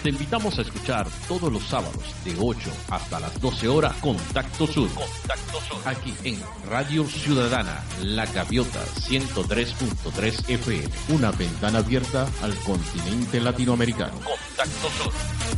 Te invitamos a escuchar todos los sábados de 8 hasta las 12 horas Contacto Sur. Aquí en Radio Ciudadana, La Gaviota 103.3 FM. Una ventana abierta al continente latinoamericano. Contacto Sur.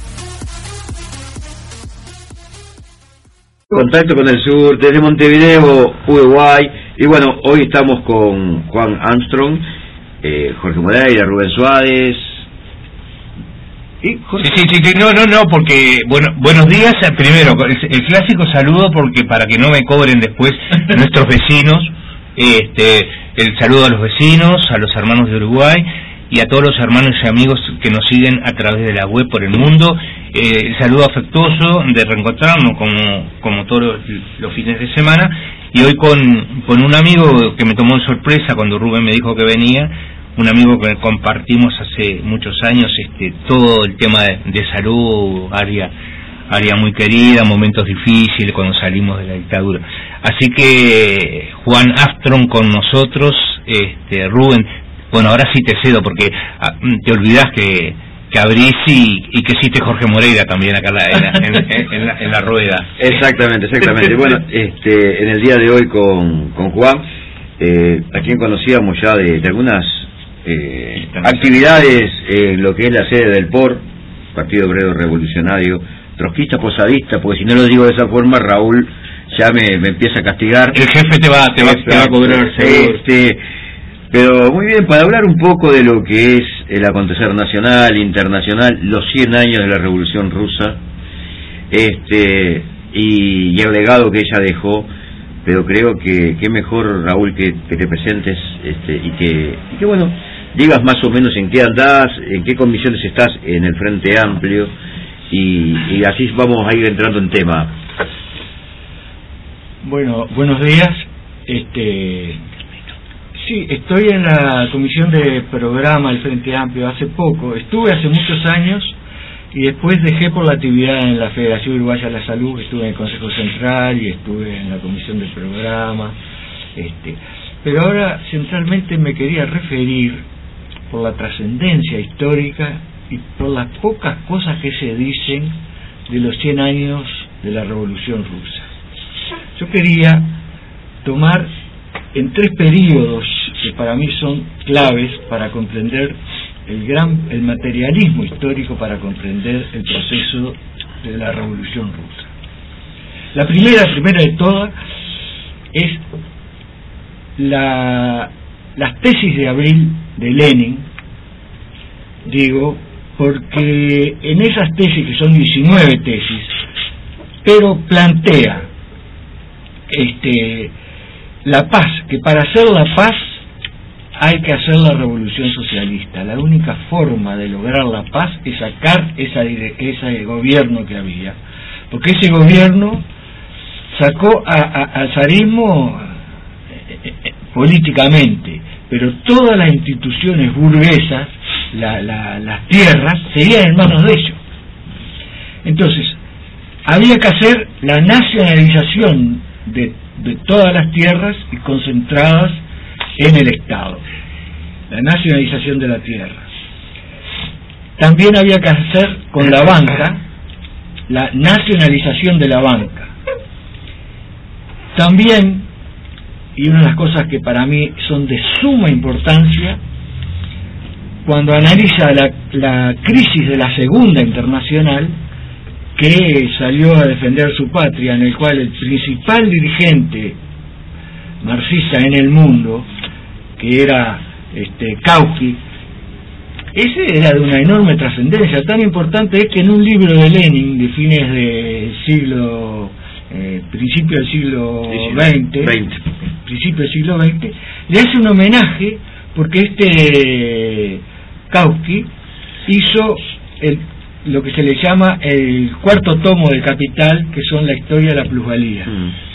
Contacto con el Sur, desde Montevideo, Uruguay. Y bueno, hoy estamos con Juan Armstrong, Jorge Moreira, Rubén Suárez. Sí, no, porque buenos días. Primero, el clásico saludo, porque para que no me cobren después nuestros vecinos, el saludo a los vecinos, a los hermanos de Uruguay y a todos los hermanos y amigos que nos siguen a través de la web por el mundo. El saludo afectuoso de reencontrarnos como todos los fines de semana, y hoy con un amigo que me tomó de sorpresa cuando Rubén me dijo que venía. Un amigo que compartimos hace muchos años todo el tema de salud, área muy querida, momentos difíciles cuando salimos de la dictadura. Así que Juan Armstrong con nosotros, Rubén, bueno, ahora sí te cedo porque te olvidás que abrís y que existe Jorge Moreira también acá en la rueda. Exactamente. Bueno, en el día de hoy con Juan, a quien conocíamos ya de algunas actividades en lo que es la sede del POR, Partido Obrero Revolucionario Trotskista Posadista, porque si no lo digo de esa forma, Raúl ya me empieza a castigar. El jefe te va a cobrar seguro. Pero muy bien, para hablar un poco de lo que es el acontecer nacional, internacional, los 100 años de la Revolución Rusa, y el legado que ella dejó. Pero creo que mejor, Raúl, que te presentes y que bueno, digas más o menos en qué andás, en qué condiciones estás en el Frente Amplio, y así vamos a ir entrando en tema. Bueno, buenos días. Sí, estoy en la comisión de programa del Frente Amplio hace poco. Estuve hace muchos años y después dejé por la actividad en la Federación Uruguaya de la Salud. Estuve en el Consejo Central y estuve en la comisión del programa. Pero ahora centralmente me quería referir, por la trascendencia histórica y por las pocas cosas que se dicen de los 100 años de la Revolución Rusa. Yo quería tomar en 3 periodos que para mí son claves para comprender el materialismo histórico, para comprender el proceso de la Revolución Rusa. La primera de todas es las tesis de abril de Lenin, digo, porque en esas tesis, que son 19 tesis, pero plantea la paz, que para hacer la paz hay que hacer la revolución socialista. La única forma de lograr la paz es sacar ese gobierno que había, porque ese gobierno sacó al zarismo políticamente, pero todas las instituciones burguesas, las tierras, seguían en manos de ellos. Entonces, había que hacer la nacionalización de todas las tierras y concentradas en el Estado, la nacionalización de la tierra. También había que hacer con la banca la nacionalización de la banca. También, y una de las cosas que para mí son de suma importancia, cuando analiza la crisis de la Segunda Internacional, que salió a defender su patria, en el cual el principal dirigente marxista en el mundo, que era Kautsky, ese era de una enorme trascendencia. Tan importante es que en un libro de Lenin de fines del siglo principio del siglo XX, le hace un homenaje, porque Kautsky hizo lo que se le llama el 4º tomo del Capital, que son la historia de la plusvalía.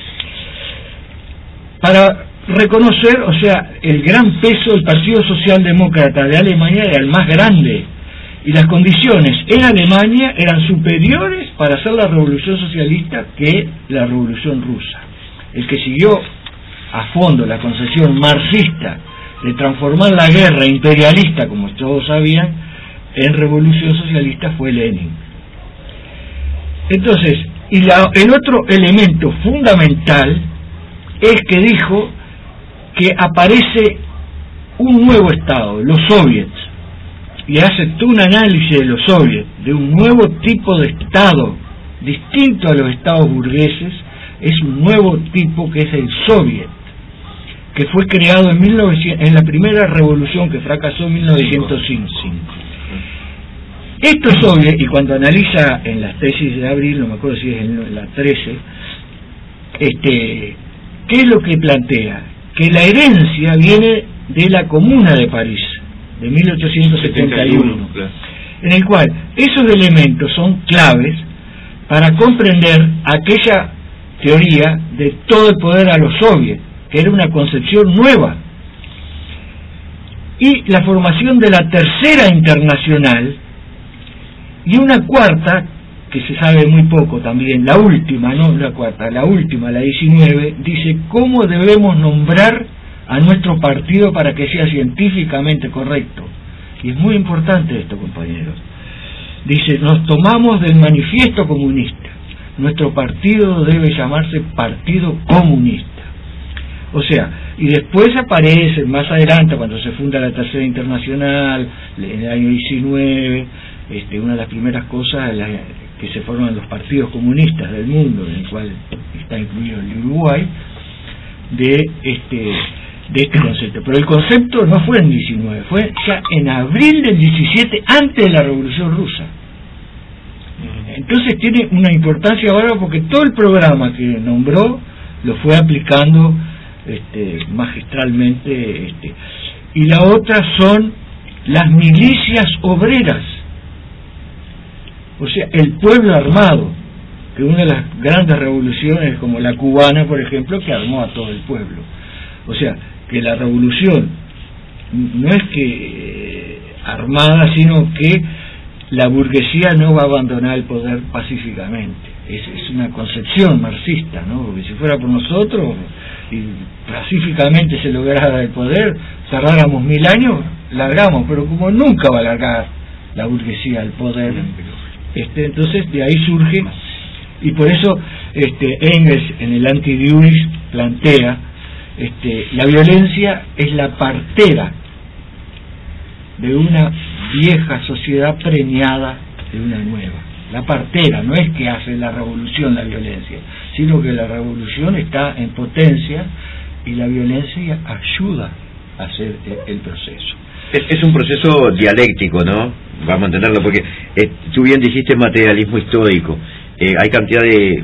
Para reconocer, o sea, el gran peso del Partido Socialdemócrata de Alemania era el más grande, y las condiciones en Alemania eran superiores para hacer la revolución socialista que la revolución rusa. El que siguió a fondo la concepción marxista de transformar la guerra imperialista, como todos sabían, en Revolución Socialista fue Lenin. Entonces, el otro elemento fundamental es que dijo que aparece un nuevo Estado, los soviets, y hace todo un análisis de los soviets, de un nuevo tipo de Estado, distinto a los estados burgueses. Es un nuevo tipo que es el soviet, que fue creado en la primera revolución que fracasó en 1905. Estos soviets, y cuando analiza en las tesis de Abril, no me acuerdo si es en la 13, ¿qué es lo que plantea? Que la herencia viene de la Comuna de París, de 1871, en el cual esos elementos son claves para comprender aquella teoría de todo el poder a los soviets, que era una concepción nueva, y la formación de la Tercera Internacional, y una cuarta, que se sabe muy poco también, la última, no la cuarta, la última, la 19, dice cómo debemos nombrar a nuestro partido para que sea científicamente correcto. Y es muy importante esto, compañeros. Dice, nos tomamos del Manifiesto Comunista. Nuestro partido debe llamarse Partido Comunista. O sea, y después aparece, más adelante, cuando se funda la Tercera Internacional, en el año 19, una de las primeras cosas que se forman los partidos comunistas del mundo, en el cual está incluido el Uruguay, de este concepto. Pero el concepto no fue en 19, fue ya en abril del 17, antes de la Revolución Rusa. Entonces tiene una importancia ahora porque todo el programa que nombró lo fue aplicando magistralmente. Y la otra son las milicias obreras, o sea, el pueblo armado, que una de las grandes revoluciones, como la cubana, por ejemplo, que armó a todo el pueblo. O sea, que la revolución no es que armada, sino que la burguesía no va a abandonar el poder pacíficamente. Es una concepción marxista, ¿no? Porque si fuera por nosotros y pacíficamente se lograra el poder, cerráramos 1000 años, largamos, pero como nunca va a largar la burguesía el poder, entonces de ahí surge, y por eso Engels en el Anti-Dewey plantea la violencia es la partera de una vieja sociedad preñada de una nueva. La partera, no es que hace la revolución la violencia, sino que la revolución está en potencia y la violencia ayuda a hacer el proceso. Es un proceso dialéctico, ¿no? Vamos a entenderlo, porque tú bien dijiste materialismo histórico. Hay cantidad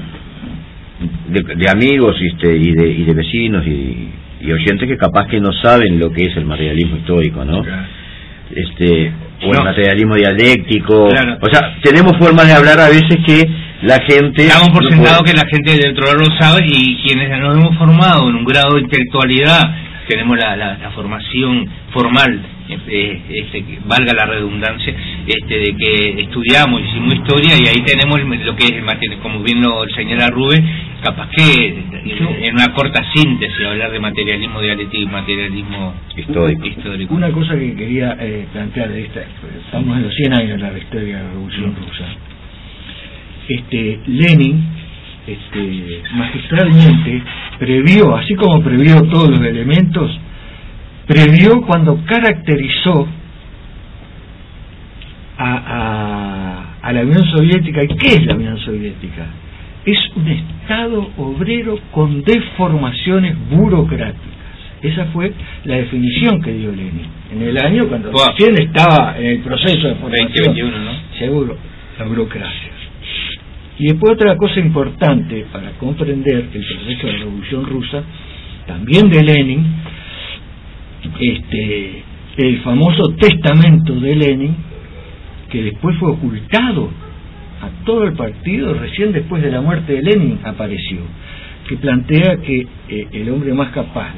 de amigos y de vecinos y oyentes que capaz que no saben lo que es el materialismo histórico, ¿no? Claro. O el materialismo dialéctico. Claro. O sea, tenemos formas de hablar a veces que la gente... Damos por sentado que la gente del otro lado lo sabe, y quienes nos hemos formado en un grado de intelectualidad, tenemos la formación formal, valga la redundancia, de que estudiamos, hicimos historia, y ahí tenemos lo que es el material, como bien lo señala Rubén, capaz que en una corta síntesis hablar de materialismo dialéctico y materialismo histórico. Una cosa que quería plantear de estamos en los 100 años de la historia de la Revolución Rusa. Lenin magistralmente previó, así como previó todos los elementos, previó cuando caracterizó a la Unión Soviética. ¿Y qué es la Unión Soviética? Es un Estado obrero con deformaciones burocráticas. Esa fue la definición que dio Lenin en el año cuando recién estaba en el proceso de formación. 2021, ¿no? Seguro, la burocracia. Y después otra cosa importante para comprender el proceso de la Revolución Rusa, también de Lenin, el famoso testamento de Lenin, que después fue ocultado a todo el partido, recién después de la muerte de Lenin apareció, que plantea que el hombre más capaz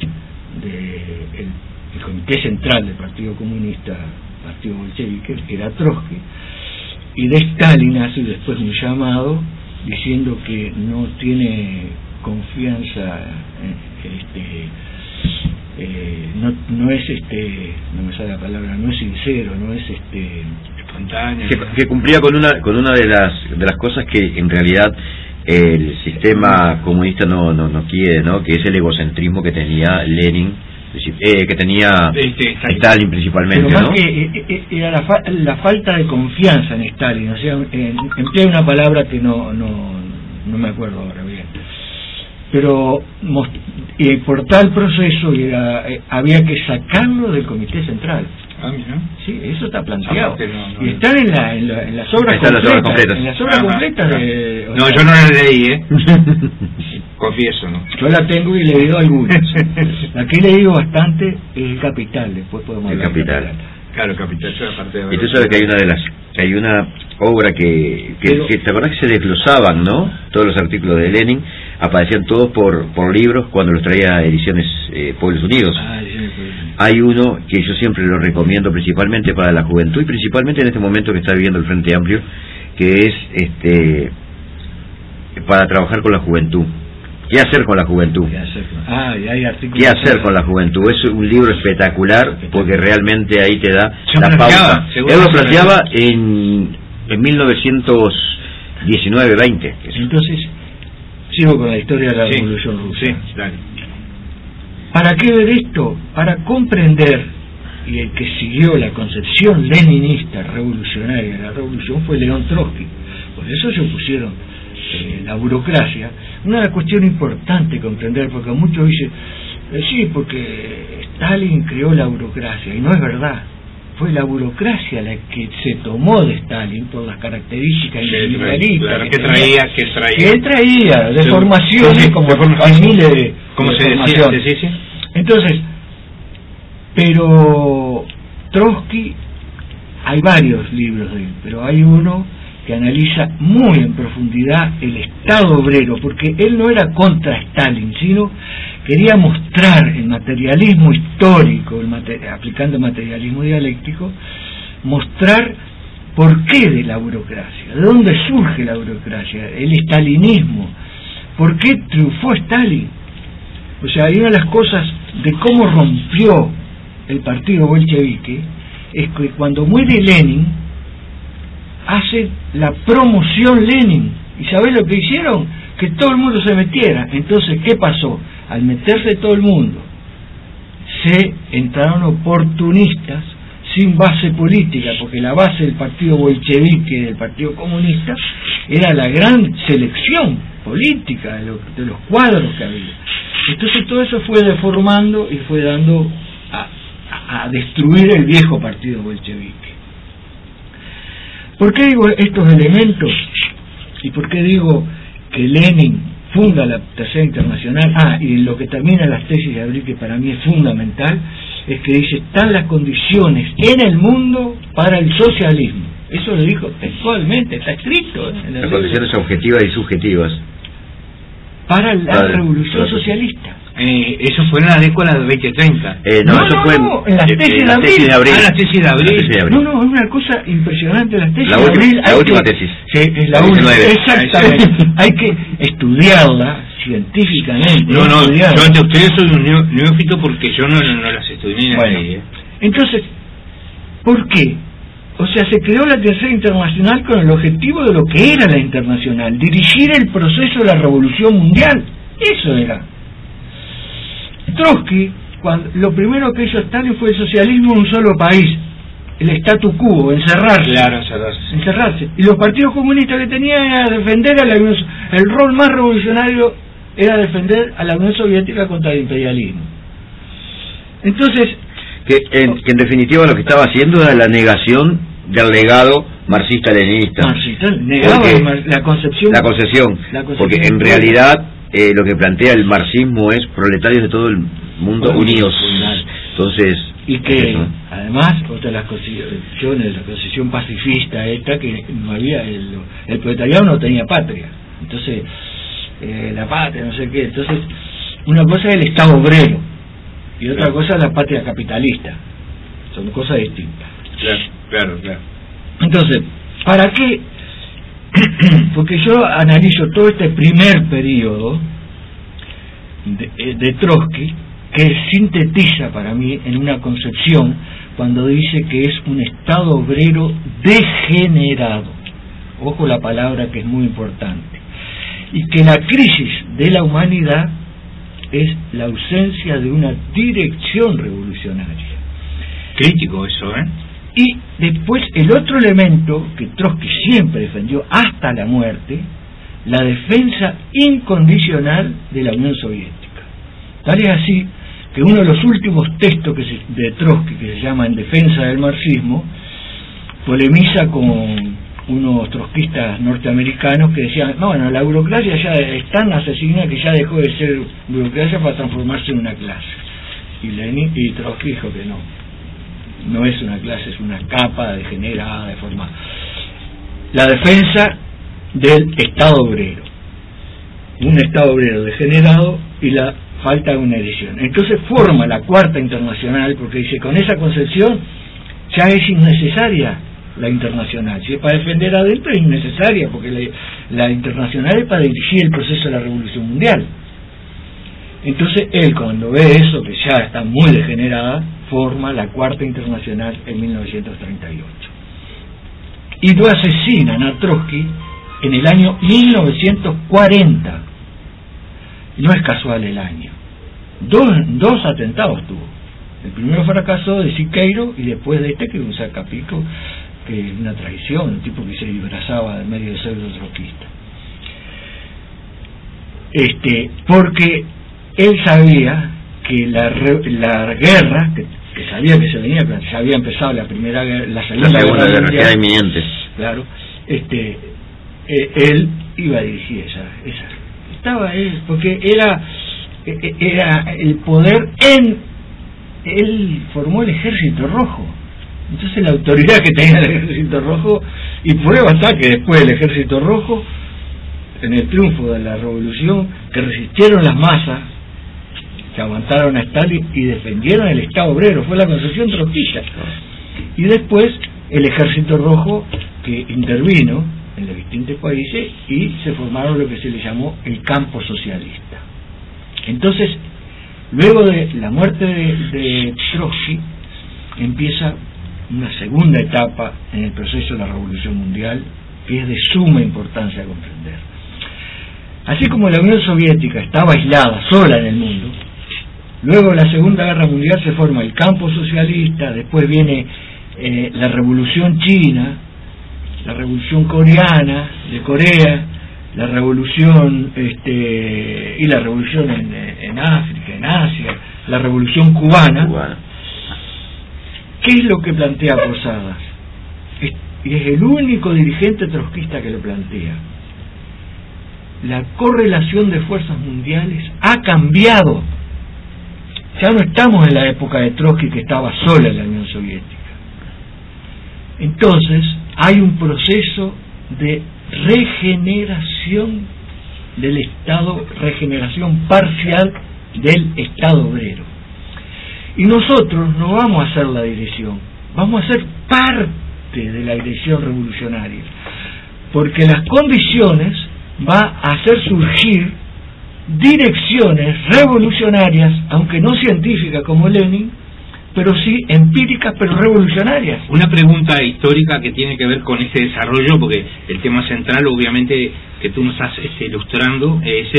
del comité central del Partido Comunista, Partido Bolchevique, era Trotsky, y de Stalin hace después un llamado diciendo que no tiene confianza no es no me sale la palabra, no es sincero, no es espontáneo, que cumplía con una de las cosas que en realidad el sistema comunista no quiere, ¿no? Que es el egocentrismo que tenía Lenin, que tenía Stalin principalmente, pero más ¿no? que era la falta de confianza en Stalin, o sea, emplea una palabra que no me acuerdo ahora bien, pero por tal proceso había que sacarlo del Comité Central. Sí, eso está planteado. Y están en las obras completas. En las obras completas de... No, yo no la leí, confieso, ¿no? Yo la tengo y he leído algunas. La que he leído bastante es El Capital, después podemos hablar. El Capital. Claro, Capital, yo aparte de... Y tú sabes que hay una obra que te acordás que se desglosaban, ¿no? Todos los artículos de Lenin aparecían todos por libros cuando los traía Ediciones Pueblos Unidos. Hay uno que yo siempre lo recomiendo principalmente para la juventud y principalmente en este momento que está viviendo el Frente Amplio, que es para trabajar con la juventud. ¿Qué hacer con la juventud? ¿Qué hacer con la juventud? Es un libro espectacular porque realmente ahí te da la pauta. Él lo planteaba en 1919-20. Entonces, sigo con la historia de la Revolución Rusa. Sí, dale. ¿Para qué ver esto? Para comprender, y el que siguió la concepción leninista revolucionaria de la revolución fue León Trotsky. Por eso se opusieron la burocracia. Una cuestión importante comprender, porque muchos dicen, sí, porque Stalin creó la burocracia, y no es verdad. Fue la burocracia la que se tomó de Stalin por las características individualistas que él traía, de formaciones, como hay miles de formaciones. Sí. Entonces, pero Trotsky, hay varios libros de él, pero hay uno que analiza muy en profundidad el Estado obrero, porque él no era contra Stalin, sino quería mostrar el materialismo histórico, aplicando materialismo dialéctico, mostrar por qué de la burocracia, de dónde surge la burocracia, el stalinismo, por qué triunfó Stalin. O sea, hay una de las cosas de cómo rompió el partido bolchevique, es que cuando muere Lenin, hace la promoción Lenin. ¿Y sabés lo que hicieron? Que todo el mundo se metiera. Entonces, ¿qué pasó? Al meterse todo el mundo, se entraron oportunistas sin base política, porque la base del partido bolchevique, del partido comunista, era la gran selección política de los cuadros que había. Entonces todo eso fue deformando y fue dando a destruir el viejo partido bolchevique. ¿Por qué digo estos elementos? ¿Y por qué digo que Lenin funda la Tercera Internacional? Y lo que termina las tesis de Abril, que para mí es fundamental, es que dice, están las condiciones en el mundo para el socialismo. Eso lo dijo textualmente, está escrito. Las condiciones objetivas y subjetivas. Para la revolución socialista. Eso fue en la década de 2030. No, en las tesis de Abril. Las tesis de Abril. No, es una cosa impresionante las tesis de Abril. La última tesis. Sí, es la última. Exactamente. Hay que estudiarla científicamente. Yo ante ustedes soy un neófito porque yo no las estudié ni Entonces, ¿por qué? O sea, se creó la Tercera Internacional con el objetivo de lo que era la Internacional, dirigir el proceso de la Revolución Mundial. Eso era. Trotsky, lo primero que hizo Stalin fue el socialismo en un solo país, el statu quo, encerrarse. Claro, encerrarse. Y los partidos comunistas que tenían era defender a la Unión Soviética. El rol más revolucionario era defender a la Unión Soviética contra el imperialismo. Entonces, que en definitiva lo que estaba haciendo era la negación del legado marxista-leninista. Negaba la concepción. Porque en realidad lo que plantea el marxismo es proletarios de todo el mundo unidos. Entonces, y que además otra de las concepciones, la concepción pacifista esta, que no había el proletariado no tenía patria. Entonces, la patria, no sé qué. Entonces, una cosa es el Estado obrero y otra cosa es la patria capitalista. Son cosas distintas. Claro. Entonces, ¿para qué? Porque yo analizo todo este primer periodo de Trotsky, que sintetiza para mí en una concepción cuando dice que es un Estado obrero degenerado. Ojo la palabra, que es muy importante. Y que la crisis de la humanidad es la ausencia de una dirección revolucionaria. Crítico eso, ¿eh? Y después el otro elemento que Trotsky siempre defendió hasta la muerte, la defensa incondicional de la Unión Soviética. Tal es así que uno de los últimos textos de Trotsky, que se llama En defensa del marxismo, polemiza con unos trotskistas norteamericanos que decían, no, bueno, la burocracia ya es tan asesina que ya dejó de ser burocracia para transformarse en una clase. Y Trotsky dijo que no es una clase, es una capa degenerada, deformada. La defensa del Estado obrero, un Estado obrero degenerado y la falta de una edición. Entonces forma la Cuarta Internacional, porque dice, con esa concepción ya es innecesaria la internacional. Si es para defender adentro es innecesaria, porque la internacional es para dirigir el proceso de la Revolución Mundial. Entonces él, cuando ve eso, que ya está muy degenerada, forma la Cuarta Internacional en 1938. Y lo asesinan a Trotsky en el año 1940. No es casual el año. Dos atentados tuvo. El primero fracasó de Siqueiro y después de este, que un sacapico, que es una traición, un tipo que se disfrazaba en medio de pseudo trotskista. Porque él sabía que la guerra, que sabía que se venía, ya había empezado la Segunda Guerra Mundial inminente. Claro, él iba a dirigir esa. Estaba él, porque era el poder él formó el Ejército Rojo. Entonces la autoridad que tenía el Ejército Rojo, y prueba está que después del Ejército Rojo, en el triunfo de la revolución, que resistieron las masas, que aguantaron a Stalin y defendieron el Estado obrero, fue la concepción trotskista. Y después el Ejército Rojo, que intervino en los distintos países y se formaron lo que se le llamó el campo socialista. Entonces, luego de la muerte de Trotsky, empieza una segunda etapa en el proceso de la Revolución Mundial, que es de suma importancia a comprender. Así como la Unión Soviética estaba aislada, sola en el mundo, luego de la Segunda Guerra Mundial se forma el campo socialista, después viene la Revolución China, la Revolución Coreana de Corea, la Revolución y la Revolución en África, en Asia, la Revolución Cubana. ¿Qué es lo que plantea Posadas? Y es el único dirigente trotskista que lo plantea. La correlación de fuerzas mundiales ha cambiado. Ya no estamos en la época de Trotsky, que estaba sola en la Unión Soviética. Entonces hay un proceso de regeneración del Estado, regeneración parcial del Estado obrero. Y nosotros no vamos a hacer la dirección, vamos a ser parte de la dirección revolucionaria, porque las condiciones va a hacer surgir direcciones revolucionarias, aunque no científicas como Lenin, pero sí empíricas, pero revolucionarias. Una pregunta histórica que tiene que ver con ese desarrollo, porque el tema central, obviamente, que tú nos estás ilustrando, es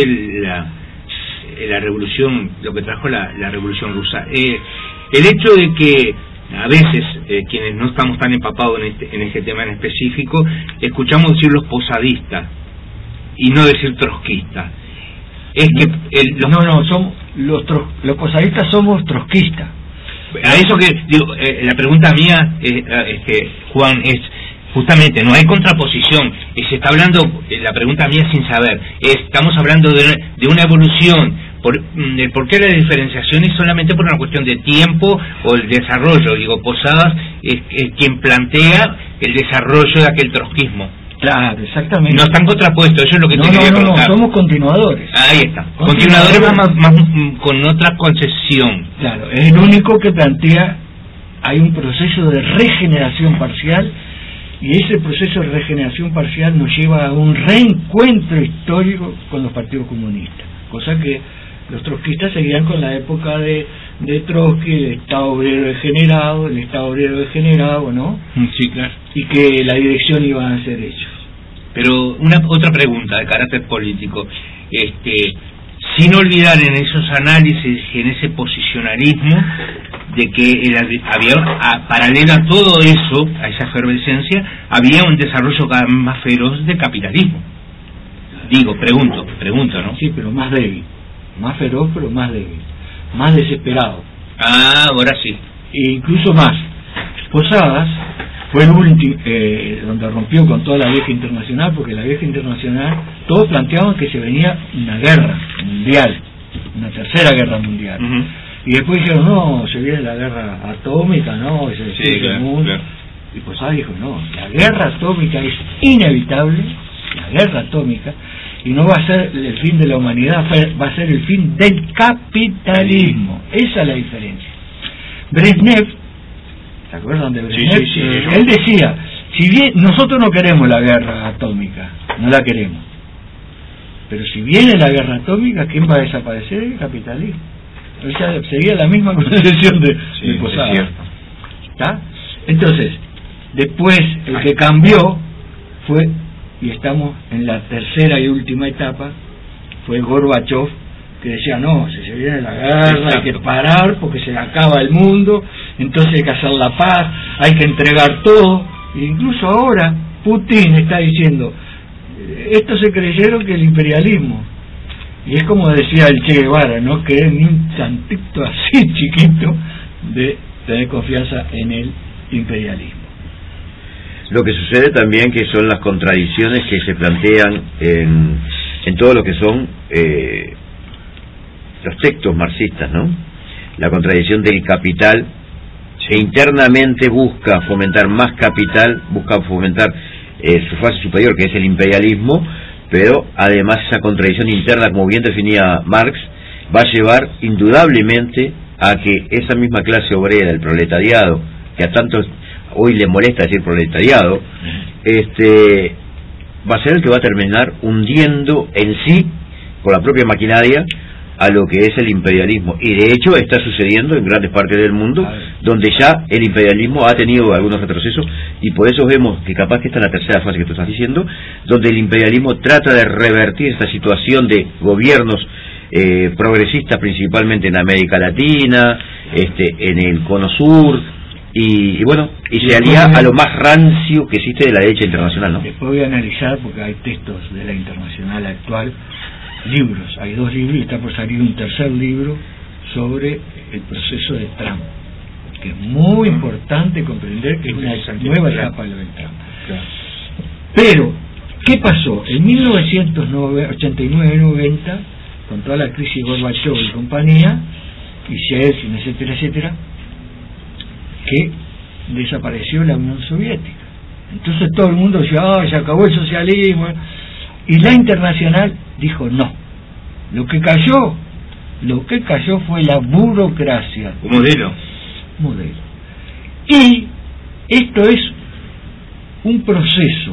la revolución, lo que trajo la revolución rusa. El hecho de que a veces quienes no estamos tan empapados en este tema en específico, escuchamos decir los posadistas y no decir trotskistas. Es que somos los posadistas, somos trotskistas. A eso que digo, la pregunta mía, Juan, es justamente, no hay contraposición, y se está hablando, la pregunta mía sin saber, estamos hablando de una evolución, ¿por qué la diferenciación es solamente por una cuestión de tiempo o el desarrollo? Digo, Posadas es quien plantea el desarrollo de aquel trotskismo. Claro, exactamente. No están contrapuestos, eso es lo que te quería preguntar. No, somos continuadores. Ahí está. Continuadores más con otra concepción. Claro, es el único que plantea, hay un proceso de regeneración parcial, y ese proceso de regeneración parcial nos lleva a un reencuentro histórico con los partidos comunistas, cosa que Los trotskistas seguían con la época de Trotsky, el Estado Obrero degenerado, ¿no? Sí, claro. Y que la dirección iban a ser ellos. Pero otra pregunta de carácter político, sin olvidar en esos análisis y en ese posicionalismo de que había paralelo a todo eso, a esa efervescencia, había un desarrollo cada vez más feroz del capitalismo. Digo, pregunto, ¿no? Sí, pero más débil, más feroz, pero más débil, más desesperado. Ah, ahora sí. E incluso más. Posadas fue el último donde rompió con toda la vieja internacional, porque la vieja internacional todos planteaban que se venía una guerra mundial, una tercera guerra mundial. Y después dijeron, no, se viene la guerra atómica, no, sí, claro. Y Posadas dijo, no, la guerra atómica es inevitable, la guerra atómica, y no va a ser el fin de la humanidad, va a ser el fin del capitalismo. Esa es la diferencia. Brezhnev, ¿se acuerdan de Brezhnev? Sí. Él decía, si bien nosotros no queremos la guerra atómica, no la queremos, pero si viene la guerra atómica, ¿quién va a desaparecer? El capitalismo. O sea, sería la misma concepción de Posadas. ¿Está? Entonces, después el que cambió fue, y estamos en la tercera y última etapa, fue Gorbachev, que decía, no, si se viene la guerra hay que parar porque se acaba el mundo, entonces hay que hacer la paz, hay que entregar todo. E incluso ahora Putin está diciendo, estos se creyeron que el imperialismo, y es como decía el Che Guevara, no querer ni un tantito así chiquito de tener confianza en el imperialismo. Lo que sucede también que son las contradicciones que se plantean en todo lo que son los textos marxistas, ¿no? La contradicción del capital, e internamente busca fomentar más capital, busca fomentar su fase superior, que es el imperialismo, pero además esa contradicción interna, como bien definía Marx, va a llevar indudablemente a que esa misma clase obrera, el proletariado, que a tantos hoy le molesta decir proletariado, va a ser el que va a terminar hundiendo en sí, con la propia maquinaria, a lo que es el imperialismo. Y de hecho está sucediendo en grandes partes del mundo, donde ya el imperialismo ha tenido algunos retrocesos, y por eso vemos que capaz que esta es la tercera fase que tú estás diciendo, donde el imperialismo trata de revertir esta situación de gobiernos progresistas, principalalmente en América Latina, en el Cono Sur, y bueno, y se alía a lo más rancio que existe de la derecha internacional, ¿no? Después voy a analizar, porque hay textos de la internacional actual, libros, hay 2 libros y está por salir un tercer libro sobre el proceso de Trump, que es muy importante comprender que es una nueva etapa de Trump. Pero, ¿qué pasó? En 1989-90, con toda la crisis Gorbachev y compañía, y Yeltsin, etcétera, etcétera, que desapareció la Unión Soviética. Entonces todo el mundo decía, se acabó el socialismo, y la internacional dijo no. Lo que cayó fue la burocracia. Modelo. Y esto es un proceso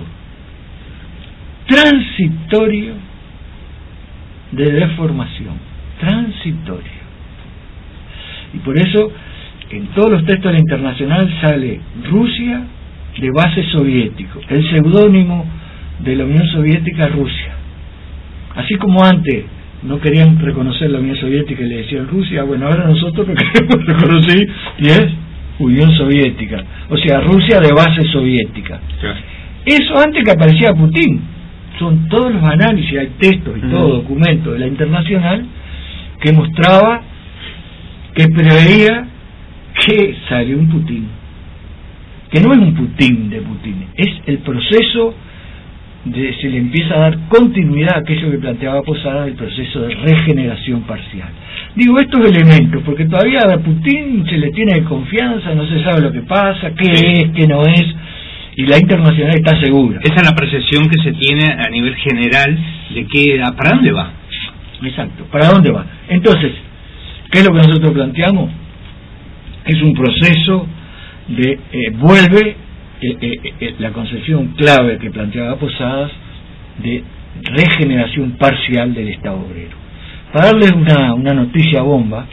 transitorio de deformación, transitorio. Y por eso en todos los textos de la internacional sale Rusia de base soviético, el seudónimo de la Unión Soviética, Rusia. Así como antes no querían reconocer la Unión Soviética y le decían Rusia, bueno, ahora nosotros lo queremos reconocer y es Unión Soviética, o sea, Rusia de base soviética. Eso antes que aparecía Putin. Son todos los análisis, hay textos y todo documentos de la internacional que mostraba, que preveía que salió un Putin, que no es un Putin de Putin, es el proceso de, se le empieza a dar continuidad a aquello que planteaba Posadas, el proceso de regeneración parcial. Digo estos elementos porque todavía a Putin se le tiene confianza, no se sabe lo que pasa, qué es, qué no es, y la internacional está segura. Esa es la percepción que se tiene a nivel general de que ¿para dónde va? Exacto, ¿para dónde va? Entonces, ¿qué es lo que nosotros planteamos? Es un proceso de vuelve la concepción clave que planteaba Posadas de regeneración parcial del Estado obrero. Para darles una noticia bomba,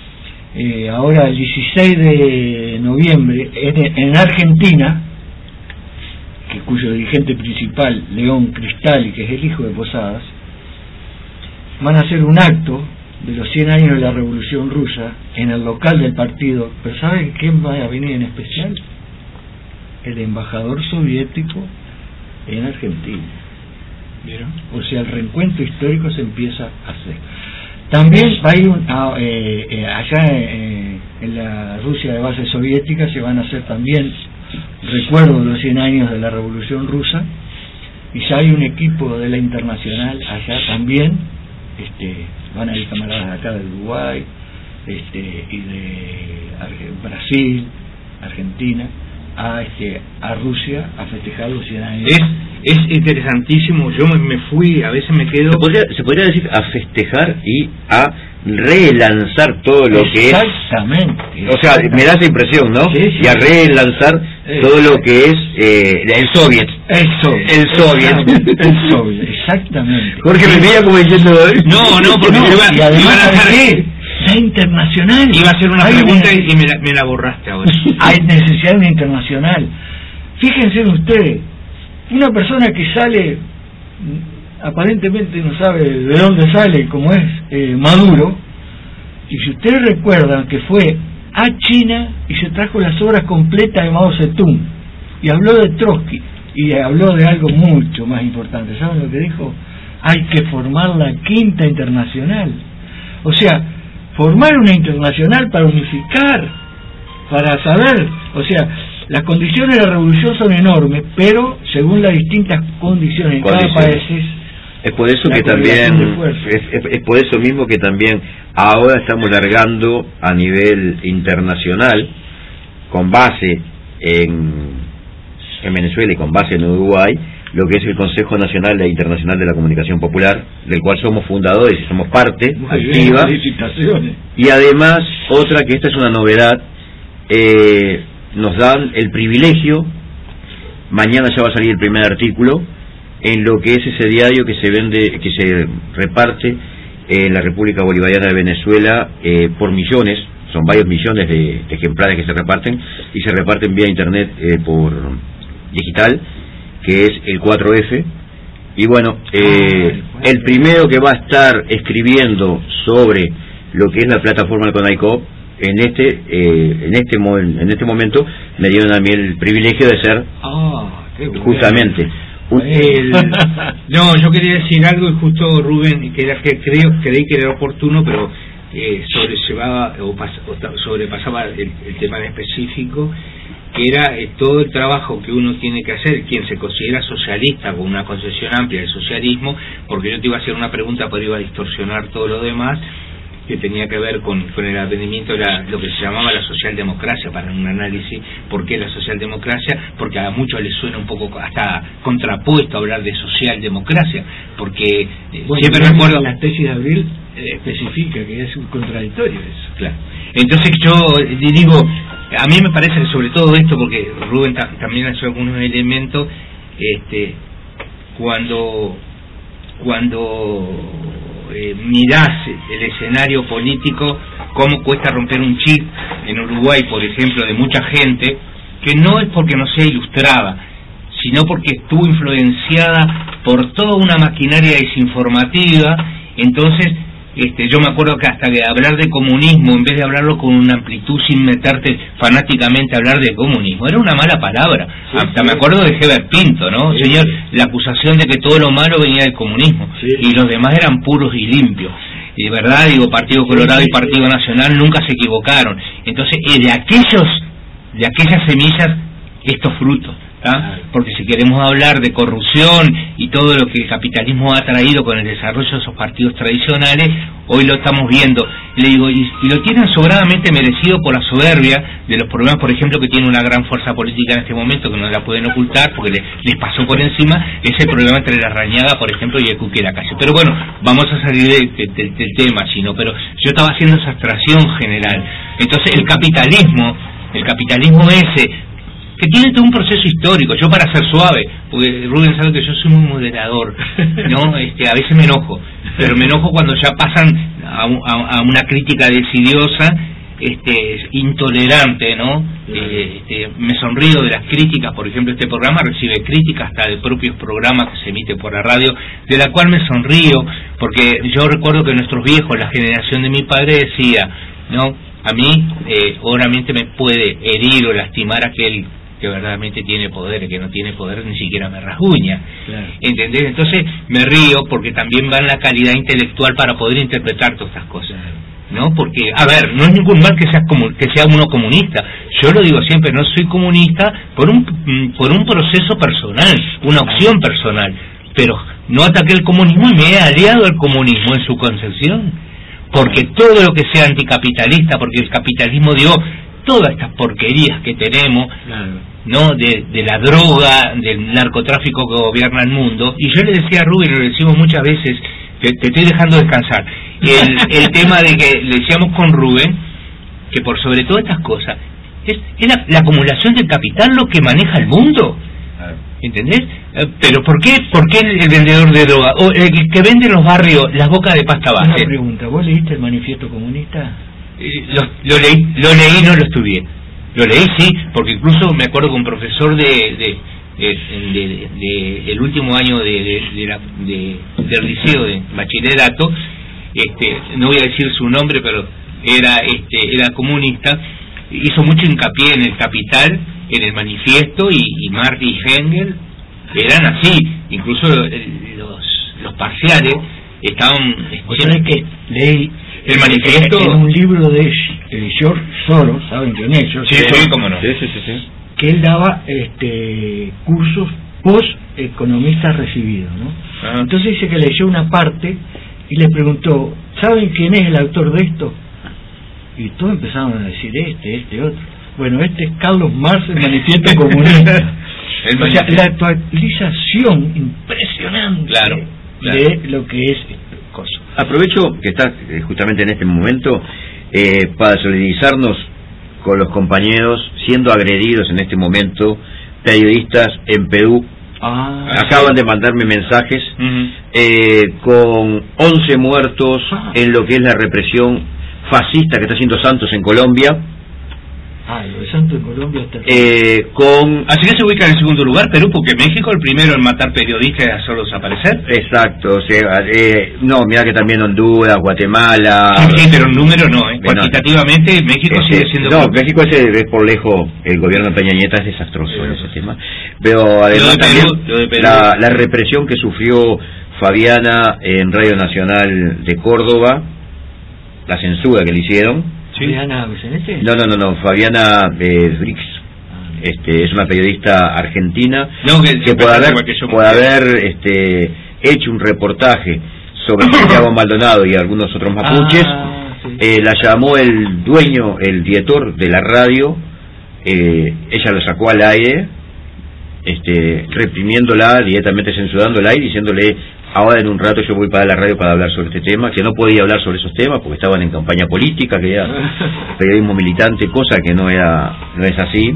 ahora el 16 de noviembre en Argentina, cuyo dirigente principal, León Cristali, que es el hijo de Posadas, van a hacer un acto de los 100 años de la Revolución Rusa en el local del partido. Pero ¿saben quién va a venir en especial? El embajador soviético en Argentina. ¿Vieron? O sea, el reencuentro histórico se empieza a hacer. También va a ir allá en la Rusia de base soviética se van a hacer también recuerdos de los 100 años de la Revolución Rusa, y ya hay un equipo de la Internacional allá también, van a ir camaradas de acá de Uruguay, y de Brasil, Argentina, a Rusia a festejar los 100 años. Es interesantísimo. Yo me fui, a veces me quedo... Se podría decir a festejar y a relanzar todo lo que es... Exactamente. O sea, me da esa impresión, ¿no? Sí, sí. Y a relanzar todo lo que es el Soviet. El Soviet, exactamente. Jorge me mira como diciendo... No, porque iban a hacer qué. La internacional. Iba a hacer una pregunta y me la borraste ahora. Hay necesidad de una internacional. Fíjense ustedes, una persona que sale, aparentemente no sabe de dónde sale, como es Maduro, y si ustedes recuerdan que fue a China y se trajo las obras completas de Mao Zedong, y habló de Trotsky, y habló de algo mucho más importante. ¿Saben lo que dijo? Hay que formar la quinta internacional. O sea, formar una internacional para unificar, para saber, o sea, las condiciones de la revolución son enormes, pero según las distintas condiciones en cada país es por eso que también es por eso mismo que también ahora estamos largando a nivel internacional, con base en Venezuela y con base en Uruguay, lo que es el Consejo Nacional e Internacional de la Comunicación Popular, del cual somos fundadores y somos parte activa. Felicitaciones. Y además, otra que esta es una novedad, nos dan el privilegio, mañana ya va a salir el primer artículo, en lo que es ese diario que se vende, que se reparte en la República Bolivariana de Venezuela por millones, son varios millones de ejemplares que se reparten, y se reparten vía internet por digital, que es el 4F, y bueno, el primero que va a estar escribiendo sobre lo que es la plataforma del CONAICOP, en este momento me dieron a mí el privilegio de ser justamente no, yo quería decir algo, y justo Rubén, que creí que era oportuno, pero sobrepasaba el tema en específico, que era todo el trabajo que uno tiene que hacer, quien se considera socialista, con una concepción amplia del socialismo, porque yo te iba a hacer una pregunta, pero iba a distorsionar todo lo demás, que tenía que ver con el advenimiento de lo que se llamaba la socialdemocracia, para un análisis. ¿Por qué la socialdemocracia? Porque a muchos les suena un poco hasta contrapuesto hablar de socialdemocracia, porque siempre recuerdo... La tesis de Abril especifica que es un contradictorio eso. Claro. Entonces yo digo, a mí me parece que sobre todo esto, porque Rubén también hace algunos elementos, cuando mirás el escenario político, cómo cuesta romper un chip en Uruguay, por ejemplo, de mucha gente, que no es porque no sea ilustrada, sino porque estuvo influenciada por toda una maquinaria desinformativa. Entonces yo me acuerdo que hasta que hablar de comunismo, en vez de hablarlo con una amplitud sin meterte fanáticamente a hablar de comunismo, era una mala palabra. Hasta me acuerdo de Heber Pinto, ¿no? Sí. Señor, la acusación de que todo lo malo venía del comunismo, y los demás eran puros y limpios. Y de verdad, digo, Partido Colorado y Partido Nacional nunca se equivocaron. Entonces, de aquellas semillas, estos frutos. Porque si queremos hablar de corrupción y todo lo que el capitalismo ha traído con el desarrollo de esos partidos tradicionales, hoy lo estamos viendo. Le digo, y lo tienen sobradamente merecido por la soberbia de los problemas, por ejemplo, que tiene una gran fuerza política en este momento, que no la pueden ocultar porque les pasó por encima, es el problema entre la Rañaga, por ejemplo, y el Cuqui de la Calle. Pero bueno, vamos a salir del tema, pero yo estaba haciendo esa abstracción general. Entonces el capitalismo ese, que tiene todo un proceso histórico. Yo, para ser suave, porque Rubén sabe que yo soy muy moderador, ¿no? A veces me enojo, pero me enojo cuando ya pasan a una crítica decidiosa, intolerante, ¿no? Me sonrío de las críticas. Por ejemplo, este programa recibe críticas hasta de propios programas que se emiten por la radio, de la cual me sonrío, porque yo recuerdo que nuestros viejos, la generación de mi padre, decía, ¿no? A mí, obviamente me puede herir o lastimar aquel que verdaderamente tiene poder, que no tiene poder ni siquiera me rasguña. Claro. ¿Entendés? Entonces me río porque también va en la calidad intelectual para poder interpretar todas estas cosas, ¿no? Porque, a ver, no es ningún mal que sea uno comunista. Yo lo digo siempre, no soy comunista por un proceso personal, una opción personal, pero no ataqué el comunismo y me he aliado al comunismo en su concepción, porque todo lo que sea anticapitalista, porque el capitalismo dio todas estas porquerías que tenemos, ¿no? De la droga, del narcotráfico que gobierna el mundo. Y yo le decía a Rubén, lo decimos muchas veces, te estoy dejando descansar, el tema de que le decíamos con Rubén, que por sobre todas estas cosas, es la acumulación del capital lo que maneja el mundo. ¿Entendés? Pero ¿por qué el vendedor de droga o el que vende en los barrios las bocas de pasta base? Una pregunta, ¿vos leíste el manifiesto comunista? Lo leí, no lo estudié. Lo leí, sí, porque incluso me acuerdo que un profesor de el último año del liceo de bachillerato, no voy a decir su nombre, pero era comunista, hizo mucho hincapié en el capital, en el manifiesto, y Marx y Engels eran así. Incluso los parciales estaban... ¿Sabes que leí el manifiesto en un libro de George Soros? ¿Saben quién es? Sí, cómo no. Sí. Que él daba cursos post-economistas recibidos, ¿no? Entonces dice que leyó una parte y le preguntó, ¿saben quién es el autor de esto? Y todos empezaron a decir otro. Bueno, es Carlos Marx, el manifiesto comunista. O sea, la actualización impresionante de lo que es cosa. Aprovecho que está justamente en este momento para solidarizarnos con los compañeros siendo agredidos en este momento, periodistas en Perú. Acaban de mandarme mensajes con 11 muertos en lo que es la represión fascista que está haciendo Santos en Colombia. Lo de Santos en Colombia está... Así que se ubica en el segundo lugar Perú, porque México el primero en matar periodistas y hacerlos desaparecer. Exacto, o sea, no, mira que también Honduras, Guatemala... Sí, pero en número no, cuantitativamente México sigue siendo... No, México es por lejos, el gobierno de Peña Nieto es desastroso en ese tema, pero además también la represión que sufrió Fabiana en Radio Nacional de Córdoba, la censura que le hicieron... ¿Fabiana Becenete? No, Fabiana Brix. Es una periodista argentina que por haber hecho un reportaje sobre Santiago Maldonado y algunos otros mapuches, la llamó el dueño, el director de la radio, ella lo sacó al aire, reprimiéndola, directamente censurándola y diciéndole: ahora en un rato yo voy para la radio para hablar sobre este tema, que no podía hablar sobre esos temas porque estaban en campaña política, que era periodismo militante, cosa que no es así.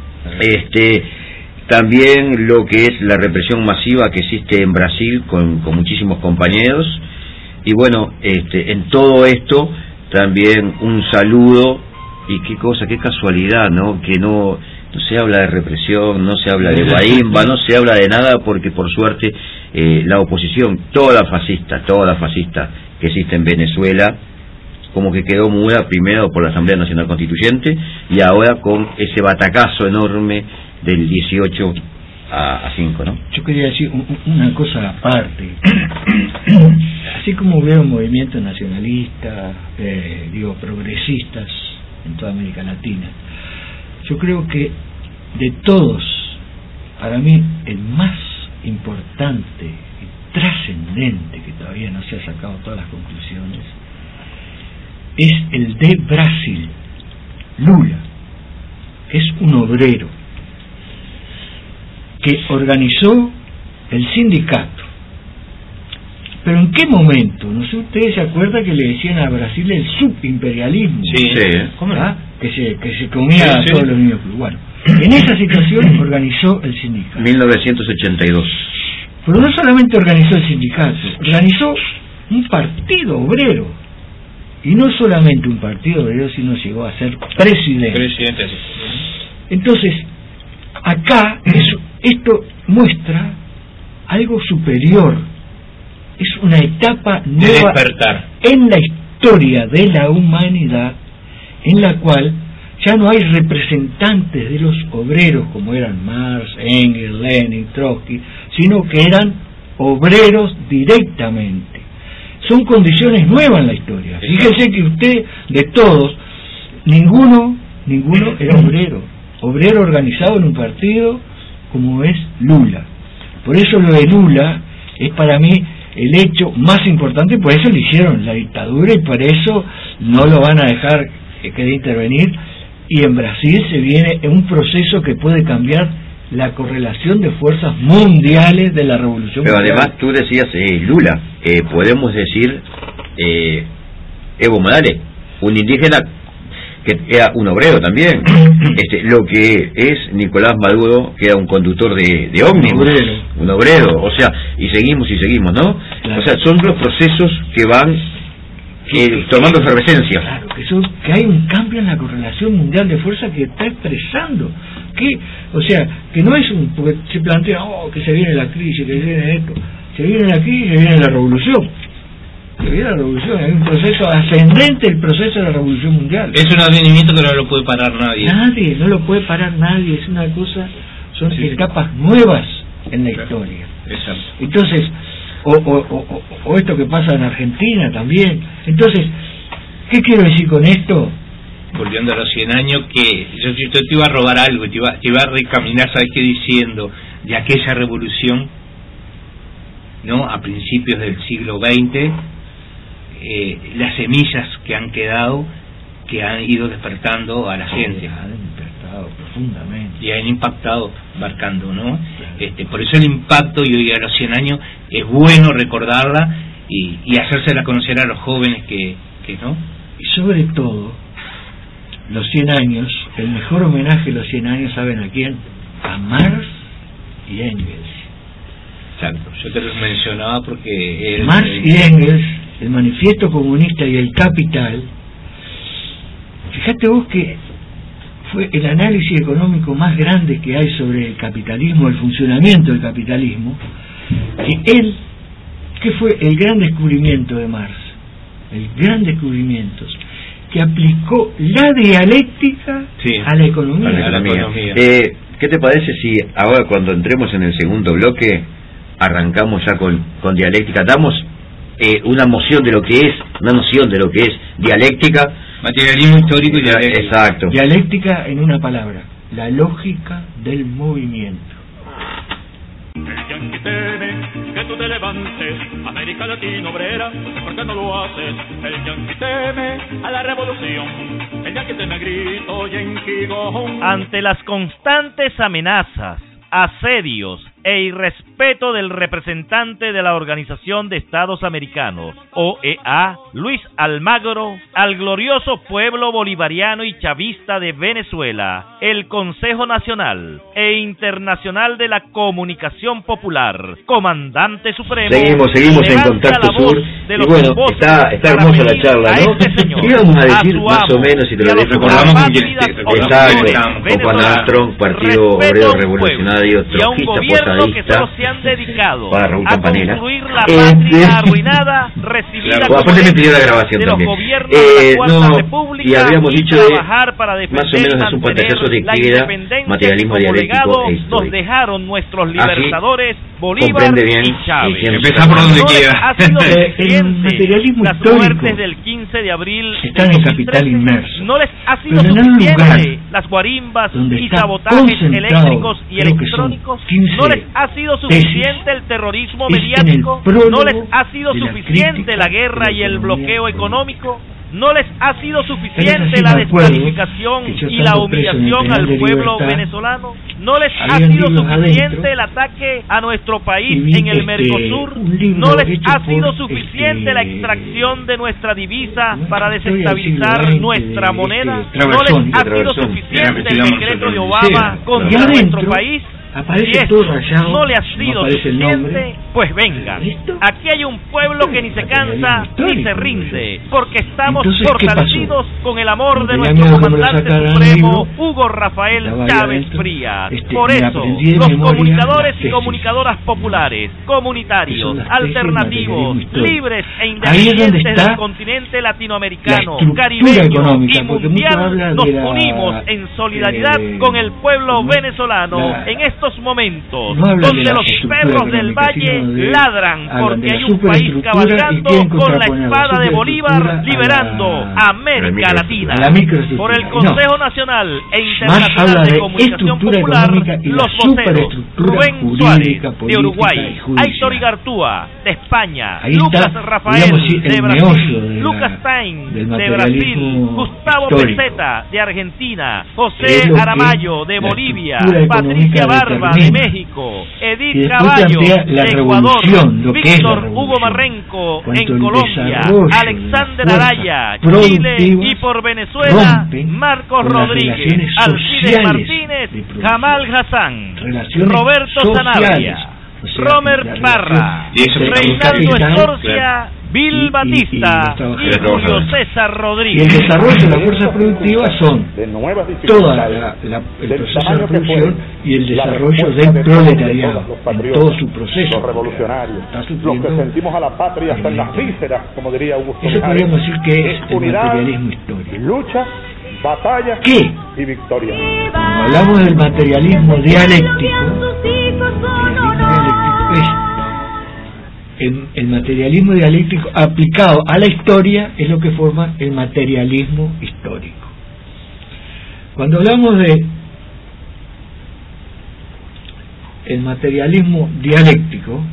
También lo que es la represión masiva que existe en Brasil con muchísimos compañeros, y bueno, en todo esto también un saludo, y qué casualidad, ¿no? Que no se habla de represión, no se habla de guarimba, no se habla de nada, porque por suerte la oposición, toda fascista que existe en Venezuela, como que quedó muda primero por la Asamblea Nacional Constituyente y ahora con ese batacazo enorme del 18 a 5, ¿no? Yo quería decir una cosa aparte. Así como hubieron movimientos nacionalistas, progresistas en toda América Latina, yo creo que de todos, para mí el más importante y trascendente, que todavía no se ha sacado todas las conclusiones, es el de Brasil. Lula es un obrero que organizó el sindicato. Pero ¿en qué momento? No sé, ustedes se acuerdan que le decían a Brasil el subimperialismo. Sí. ¿Cómo era? Que se comía a todos los niños. Bueno, en esa situación organizó el sindicato. 1982. Pero no solamente organizó el sindicato, organizó un partido obrero y no solamente un partido obrero, sino llegó a ser presidente. Sí. Entonces, acá esto muestra algo superior, es una etapa nueva en la historia de la humanidad, en la cual ya no hay representantes de los obreros como eran Marx, Engels, Lenin, Trotsky, sino que eran obreros directamente. Son condiciones nuevas en la historia. Fíjese que usted, de todos, ninguno era obrero organizado en un partido como es Lula. Por eso lo de Lula es para mí el hecho más importante, por eso le hicieron la dictadura y por eso no lo van a dejar que de intervenir. Y en Brasil se viene un proceso que puede cambiar la correlación de fuerzas mundiales de la revolución. Pero además tú decías Lula, podemos decir Evo Morales, un indígena que era un obrero también, lo que es Nicolás Maduro, que era un conductor de ómnibus, un obrero, o sea, y seguimos, ¿no? Claro. O sea, son los procesos que van tomando efervescencia. Claro, que hay un cambio en la correlación mundial de fuerza que está expresando, que no es porque se plantea, que se viene la crisis, que se viene esto, se viene la crisis, se viene la revolución. Hay un proceso ascendente, el proceso de la revolución mundial. Es un advenimiento que no lo puede parar nadie. No lo puede parar nadie, es una cosa, son etapas nuevas en la historia. Exacto. Entonces, o esto que pasa en Argentina también. Entonces, ¿qué quiero decir con esto? Volviendo a los 100 años, que yo te iba a robar algo, te iba a recaminar, ¿sabes qué? Diciendo, de aquella revolución, ¿no? A principios del siglo XX, las semillas que han quedado, que han ido despertando a la gente. Han despertado profundamente. Y han impactado, marcando, ¿no? Claro. Por eso el impacto, y hoy a los 100 años, es bueno recordarla y hacérsela conocer a los jóvenes que ¿no? Y sobre todo, los 100 años, el mejor homenaje de los 100 años, ¿saben a quién? A Marx y Engels. Exacto, yo te los mencionaba porque... Marx y Engels, el Manifiesto Comunista y el Capital, fíjate vos que fue el análisis económico más grande que hay sobre el capitalismo, el funcionamiento del capitalismo, que fue el gran descubrimiento de Marx, el gran descubrimiento, que aplicó la dialéctica a la economía. ¿Qué te parece si ahora cuando entremos en el segundo bloque arrancamos ya con dialéctica, damos una noción de lo que es dialéctica, materialismo histórico y dialéctica? Exacto. Dialéctica en una palabra, la lógica del movimiento. El yanqui teme que tú te levantes, América Latina obrera, no sé por qué no lo haces. El yanqui teme a la revolución, el yanqui teme grito yanqui gojón. Ante las constantes amenazas, asedios e irrespeto del representante de la Organización de Estados Americanos, OEA, Luis Almagro, al glorioso pueblo bolivariano y chavista de Venezuela, el Consejo Nacional e Internacional de la Comunicación Popular, Comandante Supremo. Seguimos en Contacto Sur. Y bueno, está hermosa la charla, ¿no? Íbamos a decir más o menos, si te lo recordamos con quién con Juan Armstrong, Partido Obrero Revolucionario Trotskista, que solo se han dedicado a construir la patria arruinada, recibir la de los gobiernos de la Cuarta República y habíamos dicho trabajar para defender más o menos es un pantallazo de la qué era independencia materialismo dialéctico e histórico. Nos dejaron nuestros libertadores Bolívar comprende bien, y Chávez. Empezá por donde quiera. Ha sido el materialismo las histórico muertes del 15 de abril está en el capital inmerso. No les ha sido pero suficiente las guarimbas y sabotajes eléctricos y electrónicos. No les ha sido suficiente el terrorismo mediático. No les ha sido suficiente la guerra y el bloqueo económico. No les ha sido suficiente la descalificación y la humillación al pueblo venezolano. No les ha sido suficiente el ataque a nuestro país en el Mercosur. No les ha sido suficiente la extracción de nuestra divisa para desestabilizar nuestra moneda. No les ha sido suficiente el decreto de Obama contra nuestro país. Aparece si esto todo rayado, no le ha sido suficiente, pues vengan. ¿Esto? Aquí hay un pueblo que ni se cansa ni se rinde, porque estamos entonces, fortalecidos con el amor de Tenía nuestro miedo que me lo comandante sacaran supremo, libro, Hugo Rafael estaba ahí Chávez adentro. Frías. Me Por eso, aprendí de los memoria comunicadores las y tesis. comunicadoras populares, Que comunitarios, son las tesis alternativos, materialismo histórico. libres e Ahí es donde independientes está del continente latinoamericano, la estructura caribeño económica, y porque mucho mundial, habla nos de la, unimos en solidaridad con el pueblo venezolano en estos momentos, no habla donde de la los estructura perros del económica, valle sino de, ladran porque de hay un país cabalgando con la espada de Bolívar liberando a América Latina. Por el Consejo Nacional e Internacional de Comunicación Popular, los voceros Rubén Suárez de Uruguay, Aitor Igartúa de España, Lucas Rafael de Brasil, Lucas Stein de Brasil, Gustavo Peseta de Argentina, José Aramayo de Bolivia, Patricia Barba de México, Edith Caballo de Ecuador, Víctor Hugo Marrenco en Colombia, Alexander Araya, Chile, y por Venezuela, Marcos Rodríguez, Alcides Martínez, Jamal Hassan, Roberto Sanabria, Romer Parra, Reinaldo Escorcia, Bill Batista y Julio César y Rodríguez. el desarrollo de las fuerzas productivas son toda el proceso de producción y el desarrollo del proletariado en todo su proceso. Los revolucionarios, los que sentimos a la patria hasta en las vísceras, como diría Augusto Eso Mijares. podríamos decir que es el unidad, materialismo histórico. lucha, batalla ¿Qué? y victoria. Cuando hablamos del materialismo dialéctico, el materialismo dialéctico aplicado a la historia es lo que forma el materialismo histórico. Cuando hablamos de el materialismo dialéctico,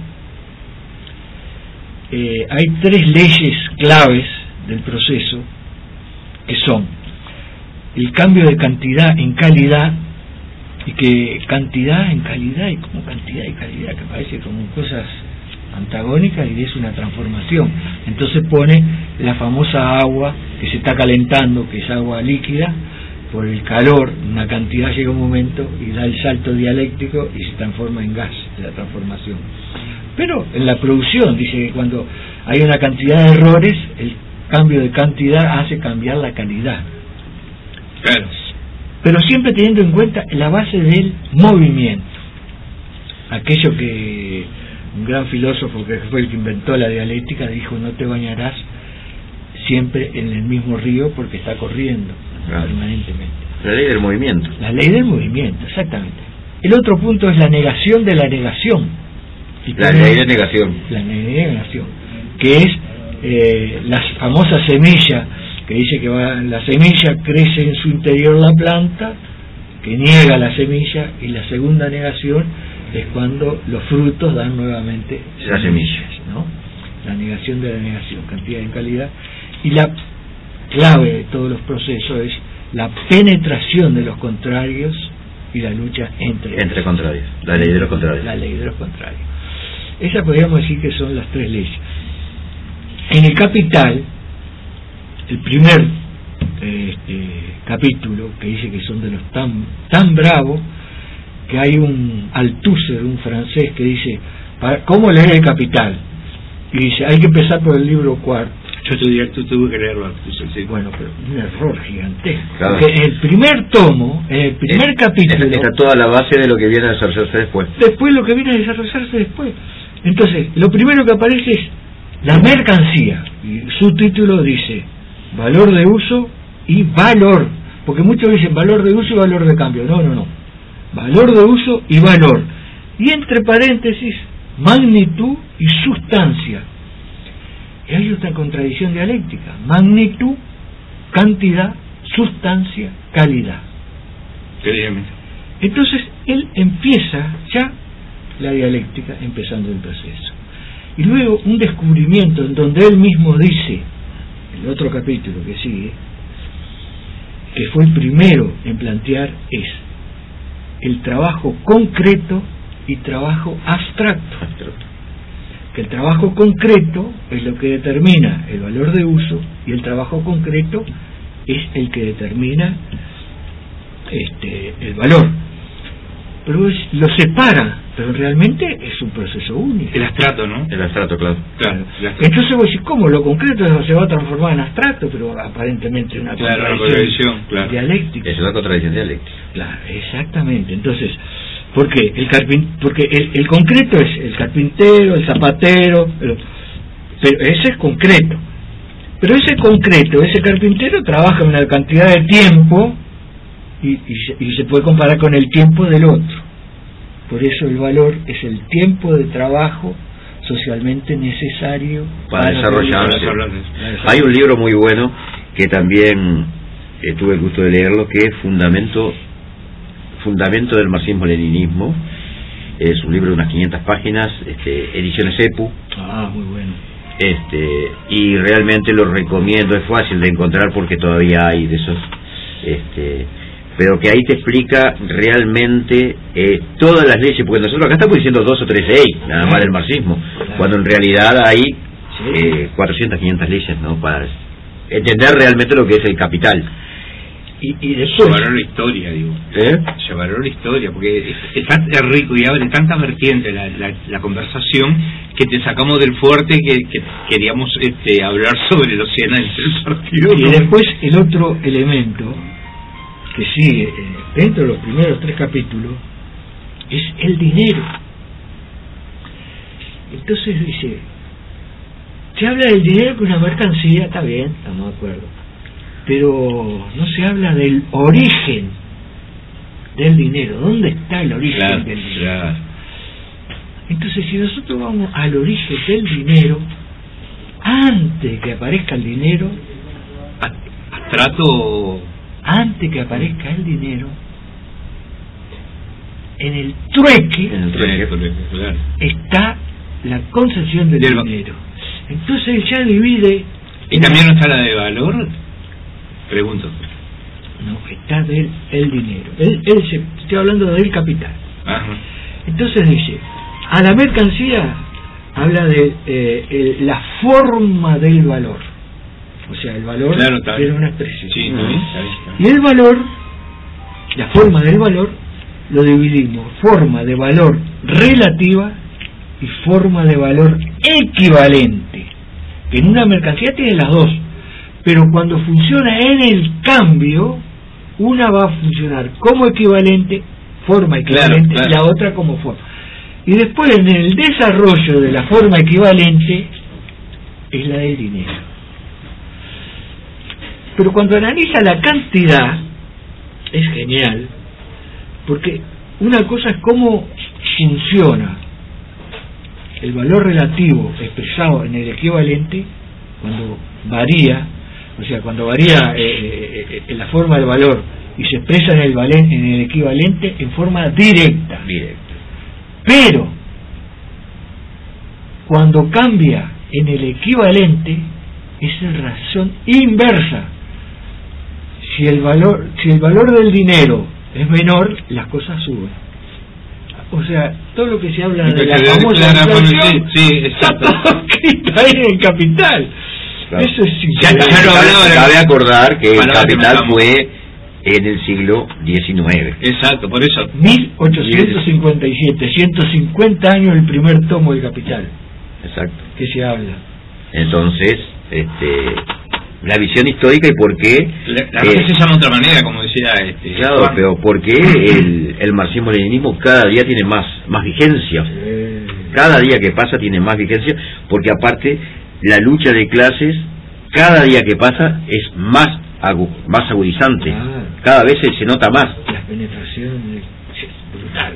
hay tres leyes claves del proceso, que son el cambio de cantidad en calidad, y que cantidad en calidad y como cantidad y calidad, que parece como cosas antagónicas, y es una transformación. Entonces pone la famosa agua que se está calentando, que es agua líquida, por el calor, una cantidad llega un momento y da el salto dialéctico y se transforma en gas, la transformación. Pero en la producción dice que cuando hay una cantidad de errores, el cambio de cantidad hace cambiar la calidad. Claro. Pero siempre teniendo en cuenta la base del movimiento, aquello que un gran filósofo que fue el que inventó la dialéctica dijo: no te bañarás siempre en el mismo río porque está corriendo permanentemente. La ley del movimiento. La ley del movimiento, exactamente. El otro punto es la negación de la negación. La ley de negación. La ley de negación, que es la famosa semilla, que dice que la semilla crece en su interior la planta, que niega la semilla, y la segunda negación es cuando los frutos dan nuevamente la semilla, ¿no? La negación de la negación, cantidad en calidad. Y la clave de todos los procesos es la penetración de los contrarios y la lucha entre contrarios, la ley de los contrarios. La ley de los contrarios. Esas podríamos decir que son las tres leyes. En el Capital, el primer capítulo, que dice que son de los tan bravos, que hay un Althusser, un francés, que dice: ¿cómo leer el Capital? Y dice: hay que empezar por el libro cuarto. Yo tuve que leerlo Althusser, sí. Bueno, pero un error gigantesco. Claro. Porque en el primer tomo, en el primer capítulo, está toda la base de lo que viene a desarrollarse después. Después lo que viene a desarrollarse después. Entonces, lo primero que aparece es la mercancía. Y su título dice: valor de uso y valor. Porque muchos dicen valor de uso y valor de cambio. No. Valor de uso y valor. Y entre paréntesis, magnitud y sustancia. Y hay otra contradicción dialéctica: magnitud, cantidad, sustancia, calidad. Entonces él empieza ya la dialéctica, empezando el proceso. Y luego un descubrimiento en donde él mismo dice, el otro capítulo que sigue, que fue el primero en plantear, es el trabajo concreto y trabajo abstracto. Que el trabajo concreto es lo que determina el valor de uso, y el trabajo concreto es el que determina el valor. pero lo separa, pero realmente es un proceso único. El abstracto, ¿no? El abstracto, claro. Entonces vos decís, ¿cómo? Lo concreto se va a transformar en abstracto, pero aparentemente una contradicción dialéctica. Es una contradicción dialéctica. Claro, exactamente. Entonces, ¿por qué? Porque el concreto es el carpintero, el zapatero, pero ese es concreto. Pero ese concreto, ese carpintero trabaja una cantidad de tiempo y se puede comparar con el tiempo del otro. Por eso el valor es el tiempo de trabajo socialmente necesario para desarrollarse. Hay un libro muy bueno que también tuve el gusto de leerlo, que es Fundamento del marxismo-leninismo. Es un libro de unas 500 páginas, ediciones EPU. Muy bueno. Y realmente lo recomiendo, es fácil de encontrar porque todavía hay de esos, pero que ahí te explica realmente todas las leyes, porque nosotros acá estamos diciendo 2 o 3 leyes, nada más del marxismo, cuando en realidad hay 400, 500 leyes, ¿no? Para entender realmente lo que es el capital. Y después llevarlo la historia, digo. Llevarlo la historia, porque es rico y abre tantas vertientes la conversación que te sacamos del fuerte que queríamos hablar sobre los 100 años del partido. Y después el otro elemento que sigue dentro de los primeros 3 capítulos es el dinero. Entonces dice, se habla del dinero que una mercancía, está bien, estamos de acuerdo, pero no se habla del origen del dinero. ¿Dónde está el origen del dinero? Claro. Entonces, si nosotros vamos al origen del dinero, antes que aparezca el dinero, antes que aparezca el dinero, en el trueque, claro, está la concepción del dinero. Entonces él ya divide. ¿Y también no está la de valor? Pregunto. No, está el dinero. Estoy hablando del capital. Ajá. Entonces dice, a la mercancía habla de la forma del valor. O sea, el valor tiene una expresión. Sí, está bien. Y el valor, la forma del valor, lo dividimos: forma de valor relativa y forma de valor equivalente. Que en una mercancía tiene las dos, pero cuando funciona en el cambio, una va a funcionar como equivalente, forma equivalente, y la otra como forma. Y después, en el desarrollo de la forma equivalente, es la del dinero. Pero cuando analiza la cantidad, es genial, porque una cosa es cómo funciona el valor relativo expresado en el equivalente cuando varía, o sea, cuando varía en la forma del valor y se expresa en el equivalente en forma directa. Pero cuando cambia en el equivalente es en razón inversa. Si el valor del dinero es menor, las cosas suben. O sea, todo lo que se habla de la famosa inflación, exacto, está ahí en el capital. Claro. Eso es cabe acordar que el capital fue en el siglo XIX. Exacto, por eso 1857, 150 años el primer tomo del Capital. Exacto. Que se habla. Entonces, la visión histórica y por qué la se llama de otra manera, como decía claro, Juan. Pero por qué el marxismo-leninismo cada día tiene más vigencia. Cada día que pasa tiene más vigencia, porque aparte la lucha de clases cada día que pasa es más agudizante. Cada vez se nota más. La penetración es brutal.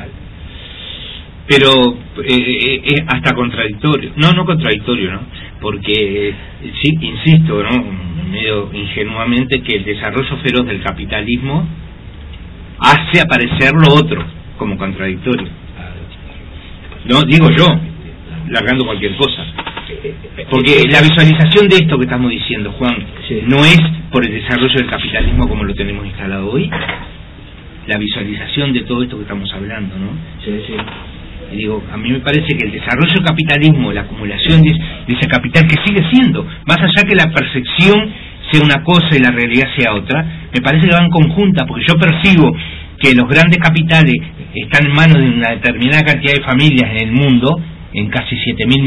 Pero es hasta contradictorio. No contradictorio, ¿no? Porque, sí, insisto, ¿no? Medio ingenuamente, que el desarrollo feroz del capitalismo hace aparecer lo otro como contradictorio. No, digo yo, largando cualquier cosa. Porque la visualización de esto que estamos diciendo, Juan, no es por el desarrollo del capitalismo como lo tenemos instalado hoy. La visualización de todo esto que estamos hablando, ¿no? Sí. Y digo, a mí me parece que el desarrollo del capitalismo, la acumulación de ese capital, que sigue siendo, más allá que la percepción sea una cosa y la realidad sea otra, me parece que van conjuntas, porque yo percibo que los grandes capitales está en manos de una determinada cantidad de familias en el mundo, en casi 7.000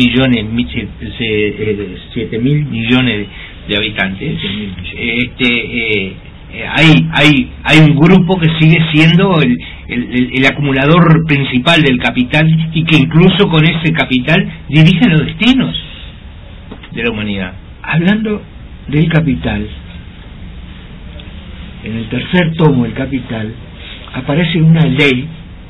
millones de habitantes. Hay un grupo que sigue siendo el acumulador principal del capital y que incluso con ese capital dirige los destinos de la humanidad. Hablando del capital, en el tercer tomo del Capital aparece una ley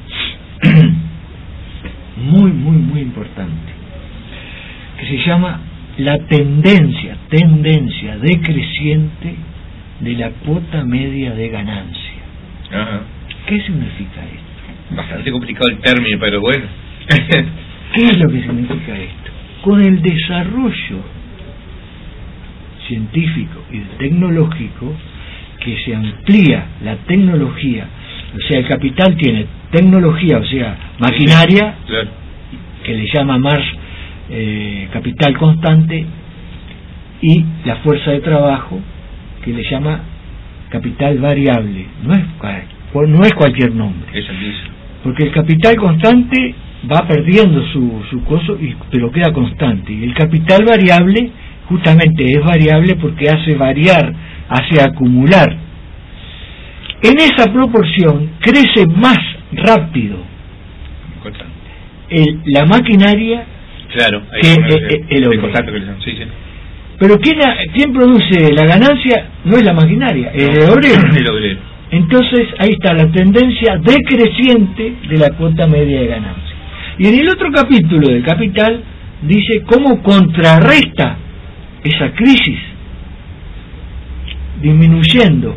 muy importante que se llama la tendencia decreciente de la cuota media de ganancia. Ajá. ¿Qué significa esto? Bastante complicado el término, pero bueno. ¿Qué es lo que significa esto? Con el desarrollo científico y tecnológico, que se amplía la tecnología, o sea, el capital tiene tecnología, o sea, maquinaria, claro, que le llama Marx capital constante, y la fuerza de trabajo, que le llama capital variable. No es cualquier nombre, porque el capital constante va perdiendo su costo, pero queda constante, y el capital variable justamente es variable porque hace variar, hace acumular. En esa proporción crece más rápido la maquinaria, claro, que el obrero. Pero ¿quién produce la ganancia? No es la maquinaria, es el obrero. Entonces ahí está la tendencia decreciente de la cuota media de ganancia. Y en el otro capítulo del Capital dice cómo contrarresta esa crisis, disminuyendo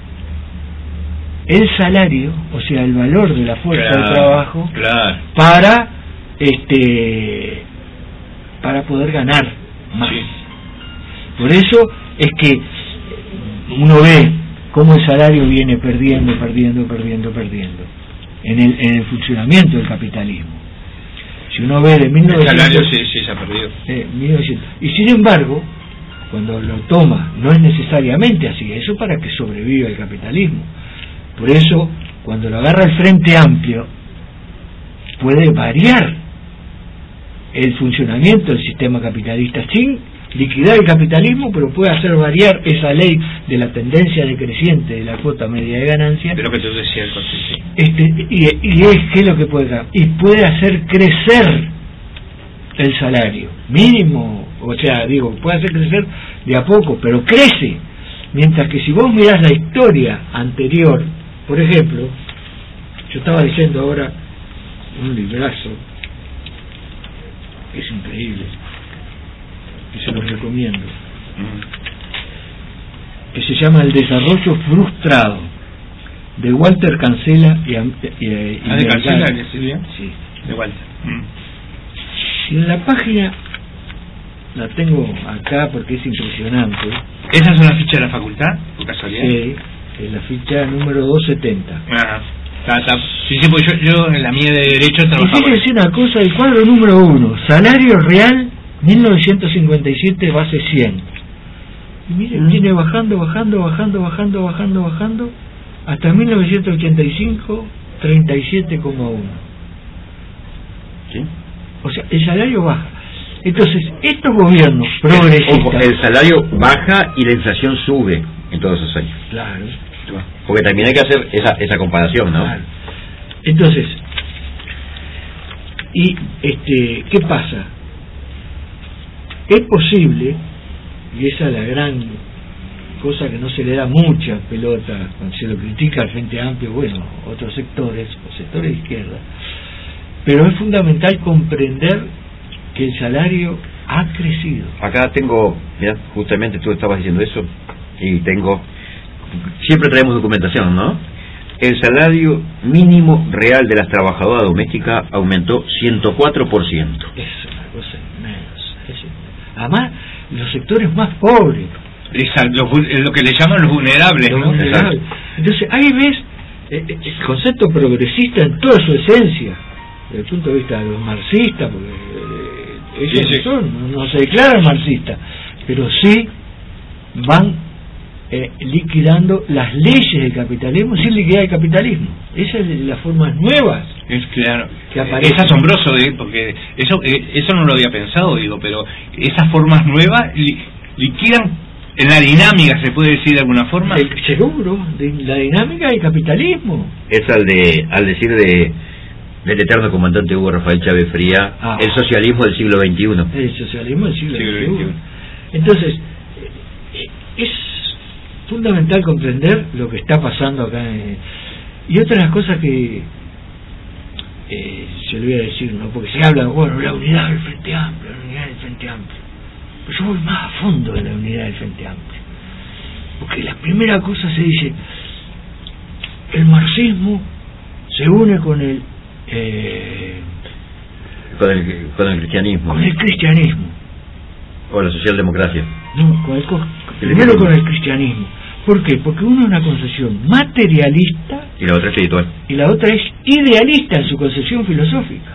el salario, o sea, el valor de la fuerza de trabajo, para poder ganar más. Sí. Por eso es que uno ve cómo el salario viene perdiendo en el funcionamiento del capitalismo. Si uno ve de 1900, el salario se ha perdido. 1900, y sin embargo, cuando lo toma, no es necesariamente así, eso para que sobreviva el capitalismo. Por eso, cuando lo agarra el Frente Amplio, puede variar el funcionamiento del sistema capitalista sin liquidar el capitalismo, pero puede hacer variar esa ley de la tendencia decreciente de la cuota media de ganancia. Pero que tú decías, y es lo que puede hacer, y puede hacer crecer el salario mínimo, o sea, puede hacer crecer de a poco, pero crece. Mientras que si vos mirás la historia anterior, por ejemplo, yo estaba diciendo ahora un librazo que es increíble, y se los recomiendo, que se llama El desarrollo frustrado, de Walter Cancela y de Cancela, sí, de Walter. Y en la página, la tengo acá porque es impresionante. ¿Esa es una ficha de la facultad, por casualidad? Sí, es la ficha número 270. Ajá. Sí, pues yo en la mía de Derecho trabajaba. Y fíjense una cosa, el cuadro número 1, salario real 1957 base 100. Y miren, viene bajando hasta 1985 37,1. ¿Sí? O sea, el salario baja. Entonces, estos gobiernos progresistas... El salario baja y la inflación sube en todos esos años. Claro. Porque también hay que hacer esa comparación, ¿no? Claro. Entonces, ¿qué pasa? Es posible, y esa es la gran cosa que no se le da mucha pelota cuando se lo critica al Frente Amplio, bueno, otros sectores, o sectores de izquierda, pero es fundamental comprender que el salario ha crecido. Acá tengo, mira, justamente tú estabas diciendo eso, y siempre traemos documentación, ¿no? El salario mínimo real de las trabajadoras domésticas aumentó 104%. Es una cosa inmensa. Además, los sectores más pobres. Lo que le llaman los vulnerables, ¿no? Vulnerables. Entonces, ahí ves el concepto progresista en toda su esencia, desde el punto de vista de los marxistas, porque ellos no se declaran marxistas, pero sí van liquidando las leyes del capitalismo sin liquidar el capitalismo. Esas son las formas nuevas Es claro, es asombroso, porque eso no lo había pensado, digo, pero esas formas nuevas liquidan en la dinámica, se puede decir de alguna forma. Seguro, de la dinámica del capitalismo. Es al decir del eterno comandante Hugo Rafael Chávez Fría, el socialismo del siglo XXI. El socialismo del siglo XXI. Entonces, es fundamental comprender lo que está pasando acá. Y otra de las cosas que se lo voy a decir, ¿no? Porque se habla, bueno, la unidad del Frente Amplio, la unidad del Frente Amplio. Pero yo voy más a fondo de la unidad del Frente Amplio. Porque la primera cosa se dice, el marxismo se une con el cristianismo. Con el cristianismo. O la socialdemocracia. No, primero con el cristianismo. ¿Por qué? Porque uno es una concepción materialista y la otra espiritual. Y la otra es idealista en su concepción filosófica.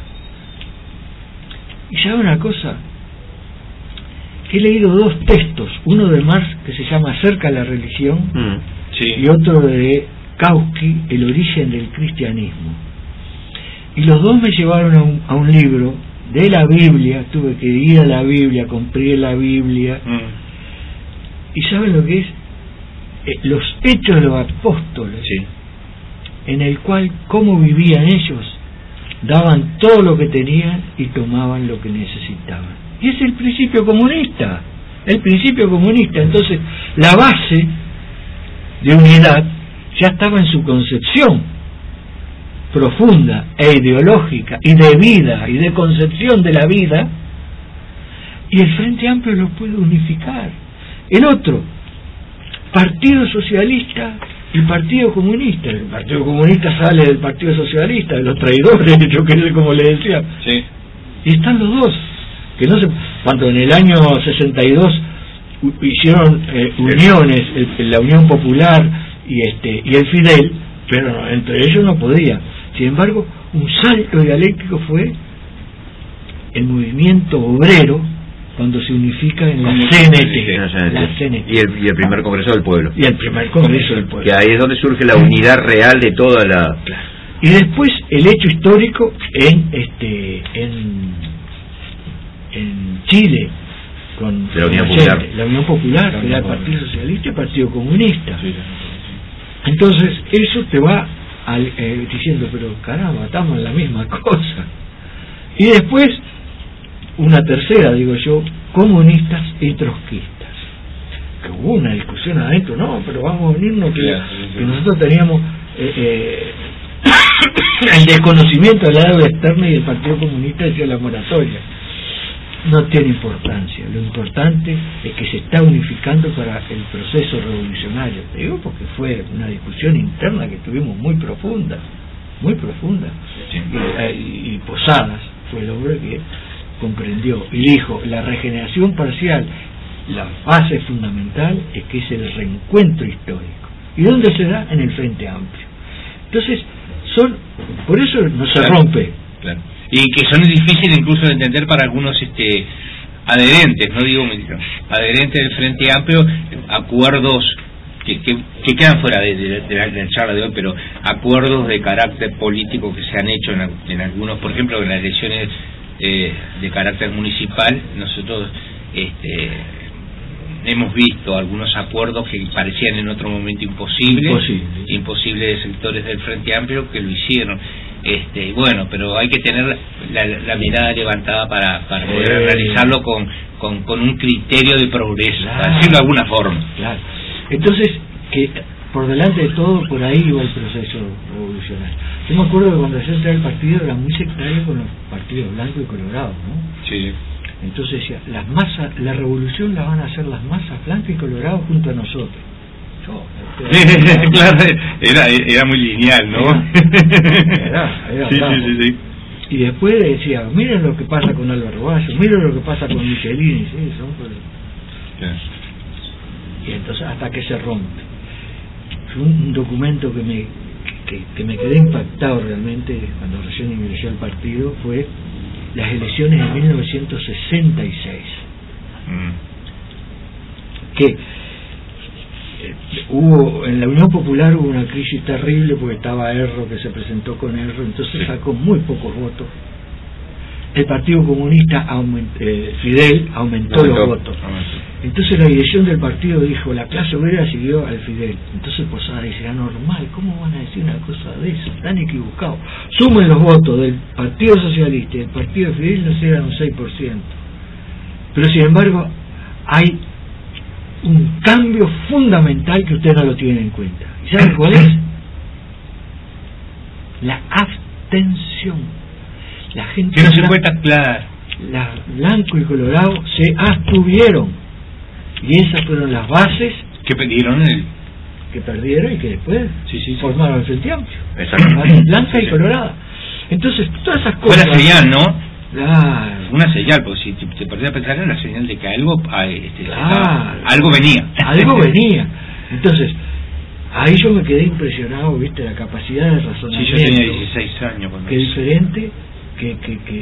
Y sabe una cosa, he leído dos textos, uno de Marx que se llama Acerca de la religión, y otro de Kautsky, El origen del cristianismo. Y los dos me llevaron a un libro de la Biblia, tuve que ir a la Biblia, compré la Biblia, y ¿saben lo que es? Los hechos de los apóstoles, en el cual cómo vivían ellos, daban todo lo que tenían y tomaban lo que necesitaban. Y es el principio comunista, entonces la base de unidad ya estaba en su concepción profunda e ideológica y de vida y de concepción de la vida, y el Frente Amplio lo puede unificar. El otro, Partido Socialista y Partido Comunista. El Partido Comunista sale del Partido Socialista, de los traidores, yo que sé cómo le decía. Y están los dos, que no se, cuando en el año 62 hicieron uniones, la Unión Popular y el Fidel, pero entre ellos no podía. Sin embargo, un salto dialéctico fue el movimiento obrero cuando se unifica en la CNT. Y el primer Congreso del Pueblo. Y el primer Congreso del Pueblo. Que ahí es donde surge la unidad real de toda la... Y después el hecho histórico en Chile, con la Unión Popular. La Unión Popular, que era el Partido Socialista y el Partido Comunista. Entonces, eso te va diciendo, pero caramba, estamos en la misma cosa. Y después, una tercera, digo yo, comunistas y trotskistas. Que hubo una discusión adentro, no, pero vamos a unirnos, que nosotros teníamos el desconocimiento de la deuda externa y el Partido Comunista decía la moratoria. No tiene importancia, lo importante es que se está unificando para el proceso revolucionario. Te digo porque fue una discusión interna que tuvimos muy profunda, y Posadas fue el hombre que comprendió y dijo, la regeneración parcial, la base fundamental es que es el reencuentro histórico. ¿Y dónde se da? En el Frente Amplio. Entonces, por eso no se rompe. Y que son difíciles incluso de entender para algunos adherentes, no digo adherentes del Frente Amplio, acuerdos que quedan fuera de la charla de hoy, pero acuerdos de carácter político que se han hecho en algunos, por ejemplo, en las elecciones de carácter municipal, nosotros hemos visto algunos acuerdos que parecían en otro momento imposibles de sectores del Frente Amplio que lo hicieron. Bueno, pero hay que tener la mirada levantada para poder analizarlo con un criterio de progreso, para decirlo de alguna forma. Entonces, que por delante de todo, por ahí iba el proceso revolucionario. Yo me acuerdo que cuando yo entré al partido era muy sectario con los partidos blanco y colorado, ¿no? Sí. Entonces decía, la revolución la van a hacer las masas blancas y coloradas junto a nosotros. Claro, era muy lineal, ¿no? Era sí. Y después decía, miren lo que pasa con Álvaro Bayo, miren lo que pasa con Michelini, y entonces hasta que se rompe. Fue un documento que me quedé impactado realmente cuando recién ingresé al partido, fue las elecciones de 1966. Que en la Unión Popular hubo una crisis terrible porque estaba Erro, que se presentó con Erro, entonces sacó muy pocos votos. El Partido Comunista, Fidel, aumentó los votos. Entonces la dirección del partido dijo, la clase obrera siguió al Fidel. Entonces Posada dice, era normal, ¿cómo van a decir una cosa de eso? Están equivocados. Sumen los votos del Partido Socialista y del Partido Fidel, no se dan un 6%. Pero sin embargo, hay un cambio fundamental que usted no lo tiene en cuenta. ¿Y saben cuál es? La abstención. La gente que no se cuenta, claro. Blanco y Colorado se abstuvieron, y esas fueron las bases que perdieron y que después formaron el Frente Amplio. Blanca y Colorada. Entonces todas esas cosas. Fue la señal, ¿no? Claro. Una señal, porque si te perdías a pensar en la señal de que algo algo venía. Entonces ahí yo me quedé impresionado, viste, la capacidad de razonamiento. Sí, yo tenía 16 años cuando que diferente que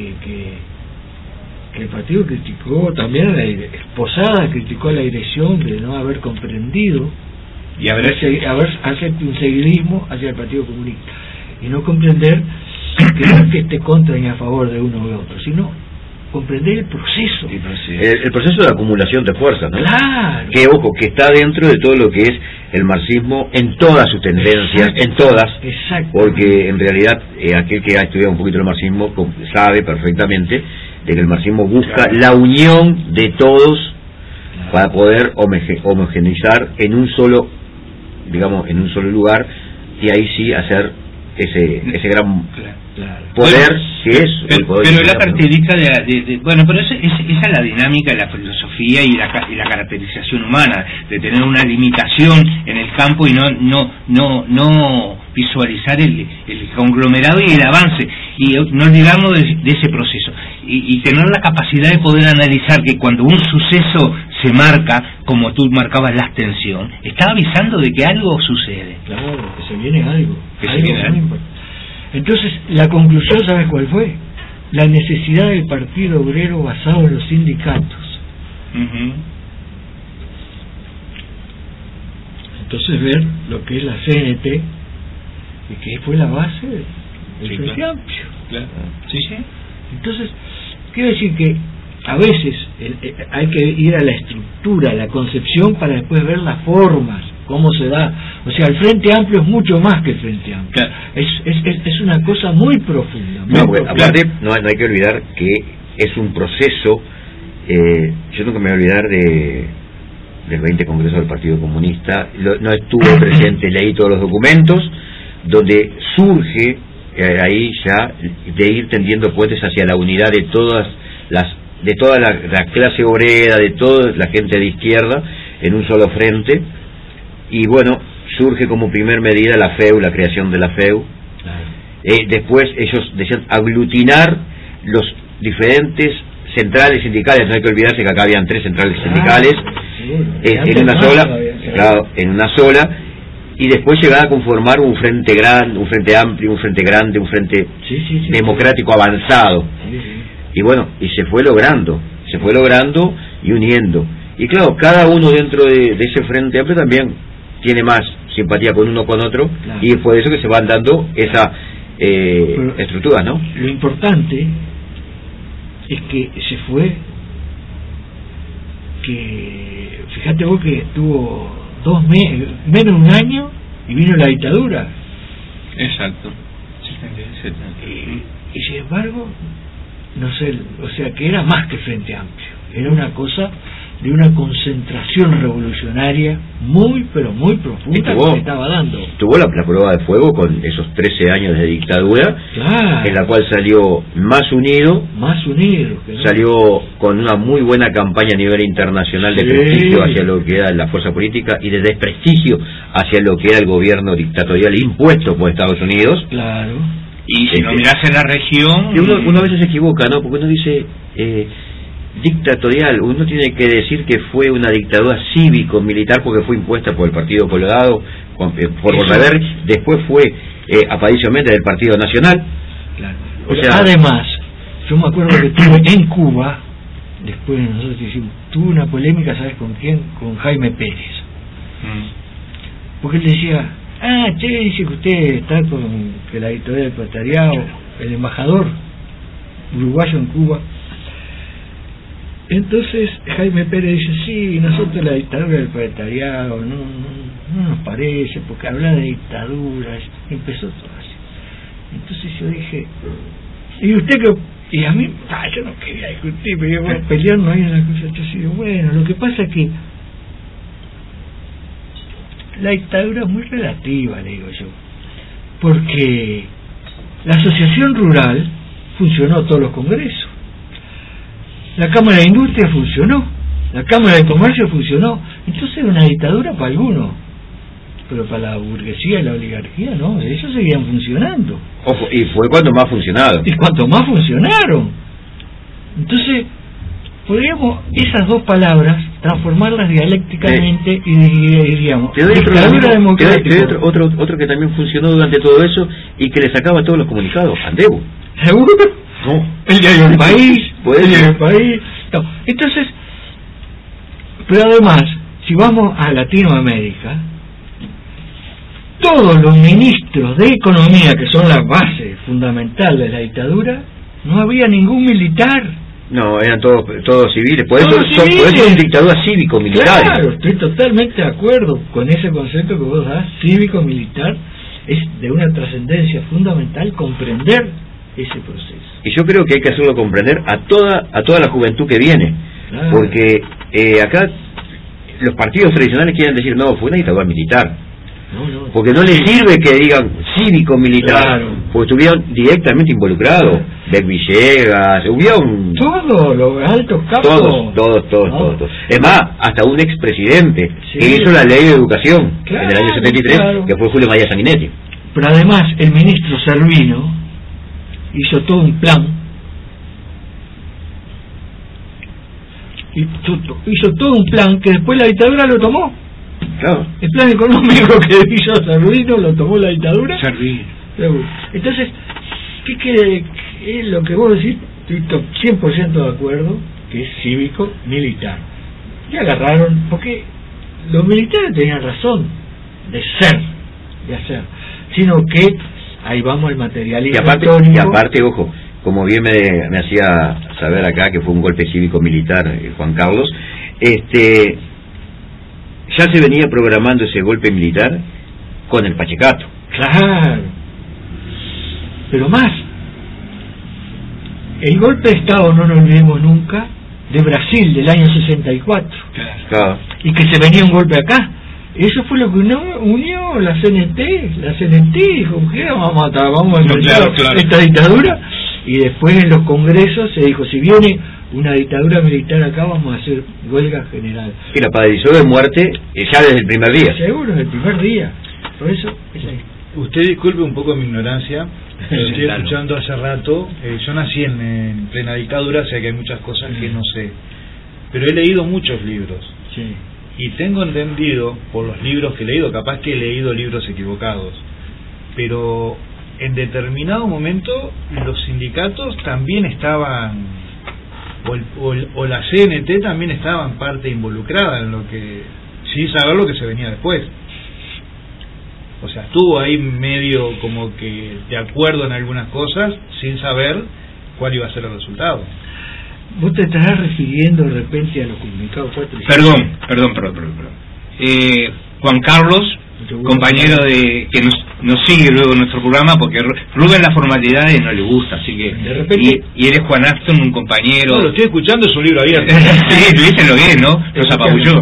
el partido criticó también Posada criticó la dirección de no haber comprendido y haber hacer un seguidismo hacia el Partido Comunista y no comprender que no es que esté contra ni a favor de uno u otro, sino comprender el proceso. El proceso de acumulación de fuerzas, ¿no? Claro. Que, ojo, que está dentro de todo lo que es el marxismo en todas sus tendencias, en todas. Exacto. Porque en realidad aquel que ha estudiado un poquito el marxismo sabe perfectamente de que el marxismo busca la unión de todos para poder homogeneizar en un solo, digamos, en un solo lugar, y ahí sí hacer ese gran poder que es el poder. Pero la característica bueno, pero esa es la dinámica de la filosofía y la caracterización humana, de tener una limitación en el campo y no visualizar el conglomerado y el avance, y no olvidarnos de ese proceso, y tener la capacidad de poder analizar que cuando un suceso se marca, como tú marcabas la abstención, está avisando de que algo sucede. Claro, que se viene algo. Entonces, la conclusión, ¿sabes cuál fue? La necesidad del Partido Obrero basado en los sindicatos. Entonces, ver lo que es la CNT, y que fue la base del Frente Amplio. Claro. Entonces, quiero decir que a veces hay que ir a la estructura, a la concepción, para después ver las formas, cómo se da. O sea, el Frente Amplio es mucho más que el Frente Amplio. Claro. Es una cosa muy profunda. Aparte, no hay que olvidar que es un proceso. Yo nunca me voy a olvidar del 20 Congreso del Partido Comunista. No estuve presente, leí todos los documentos, donde surge ahí ya de ir tendiendo puentes hacia la unidad de toda la clase obrera, de toda la gente de izquierda en un solo frente. Y bueno, surge como primer medida la FEU, la creación de la FEU. Después ellos decían aglutinar los diferentes centrales sindicales. No hay que olvidarse que acá habían 3 centrales sindicales en una sola, y después llegar a conformar un frente grande, un frente amplio, un frente grande, un frente democrático avanzado. Y bueno, y se fue logrando y uniendo. Y claro, cada uno dentro de ese frente amplio también tiene más simpatía con uno con otro, y es por eso que se van dando esa estructuras, ¿no? Lo importante es que se fue, que fíjate vos que estuvo 2 meses, menos de un año, y vino la dictadura. Exacto. Y sin embargo, no sé, o sea que era más que Frente Amplio, era una cosa de una concentración revolucionaria muy, pero muy profunda que se estaba dando. Tuvo la prueba de fuego con esos 13 años de dictadura, en la cual salió más unido, salió con una muy buena campaña a nivel internacional de prestigio hacia lo que era la fuerza política y de desprestigio hacia lo que era el gobierno dictatorial impuesto por Estados Unidos. Claro. Y si no mirás en la región... Y uno a veces se equivoca, ¿no? Porque uno dice... dictatorial, uno tiene que decir que fue una dictadura cívico-militar porque fue impuesta por el Partido Colorado, por Bordaberry, después fue Aparicio Méndez del Partido Nacional. Claro. O sea, además, yo me acuerdo que estuve en Cuba, después nosotros hicimos, tuve una polémica, ¿sabes con quién? Con Jaime Pérez. porque él decía, dice que usted está con que la dictadura del proletariado, el embajador uruguayo en Cuba. Entonces Jaime Pérez dice, sí, nosotros la dictadura del proletariado no nos parece, porque hablar de dictaduras, empezó todo así. Entonces yo dije, ¿y usted qué? Y a mí, yo no quería discutir, pero yo, pelear no hay una cosa. Yo digo, bueno, lo que pasa es que la dictadura es muy relativa, le digo yo, porque la asociación rural funcionó todos los congresos, la Cámara de Industria funcionó, la Cámara de Comercio funcionó, entonces era una dictadura para algunos, pero para la burguesía y la oligarquía no, ellos seguían funcionando. Ojo, y fue cuando más funcionaron. Y cuanto más funcionaron. Entonces, podríamos esas dos palabras transformarlas dialécticamente y diríamos, dictadura democrática. Otro que también funcionó durante todo eso y que le sacaba todos los comunicados, Andebo. ¿Seguro? No. El diario del País, el diario del País. No. Entonces, pero además, si vamos a Latinoamérica, todos los ministros de Economía, que son la base fundamental de la dictadura, no había ningún militar. No, eran todos civiles. Por eso son dictaduras cívico-militares. Claro, estoy totalmente de acuerdo con ese concepto que vos das, cívico-militar. Es de una trascendencia fundamental comprender ese proceso. Y yo creo que hay que hacerlo comprender a toda la juventud que viene. Claro. Porque acá los partidos tradicionales quieren decir, no, fue una dictadura militar. No. Porque no les sirve que digan cívico-militar, claro, porque estuvieron directamente involucrados. De Villegas, hubieron todos los altos capos, todos. Es más, hasta un expresidente que hizo la ley de educación, claro, en el año 73, claro, que fue Julio María Sanguinetti. Pero además el ministro Servino hizo todo un plan, que después la dictadura lo tomó. Claro. El plan económico que hizo Servino lo tomó la dictadura. Servino. Entonces, ¿qué es lo que vos decís? Estoy 100% de acuerdo, que es cívico-militar. Y agarraron, porque los militares tenían razón de hacer, sino que ahí vamos el materialismo y aparte, ojo, como bien me hacía saber acá que fue un golpe cívico-militar, Juan Carlos, ya se venía programando ese golpe militar con el Pachecato. Claro. Pero más, el golpe de Estado, no nos olvidemos nunca, de Brasil del año 64. Claro. Y que se venía un golpe acá. Eso fue lo que unió la CNT. La CNT dijo, ¿qué? Vamos a claro. Esta dictadura. Y después en los congresos se dijo, si viene una dictadura militar acá, vamos a hacer huelga general. Y la padecció de muerte ya desde el primer día. Seguro, desde el primer día. Por eso es ahí. Usted disculpe un poco mi ignorancia, lo estoy escuchando hace rato. Yo nací en plena dictadura, o sea que hay muchas cosas que no sé. Pero he leído muchos libros. Sí. Y tengo entendido, por los libros que he leído, capaz que he leído libros equivocados, pero en determinado momento los sindicatos también estaban, o la CNT también estaban parte involucrada en lo que, sin saber lo que se venía después. O sea, estuvo ahí medio como que de acuerdo en algunas cosas, sin saber cuál iba a ser el resultado. ¿Vos te estarás refiriendo de repente a los comunicados 4 y 5? Perdón. Juan Carlos, compañero que nos sigue luego en nuestro programa, porque Rubén las formalidades no le gusta, así que de repente, y eres Juan Aston, un compañero. No, lo estoy escuchando, es un libro abierto. Sí, lo dicen lo bien, ¿no? Los apabulló.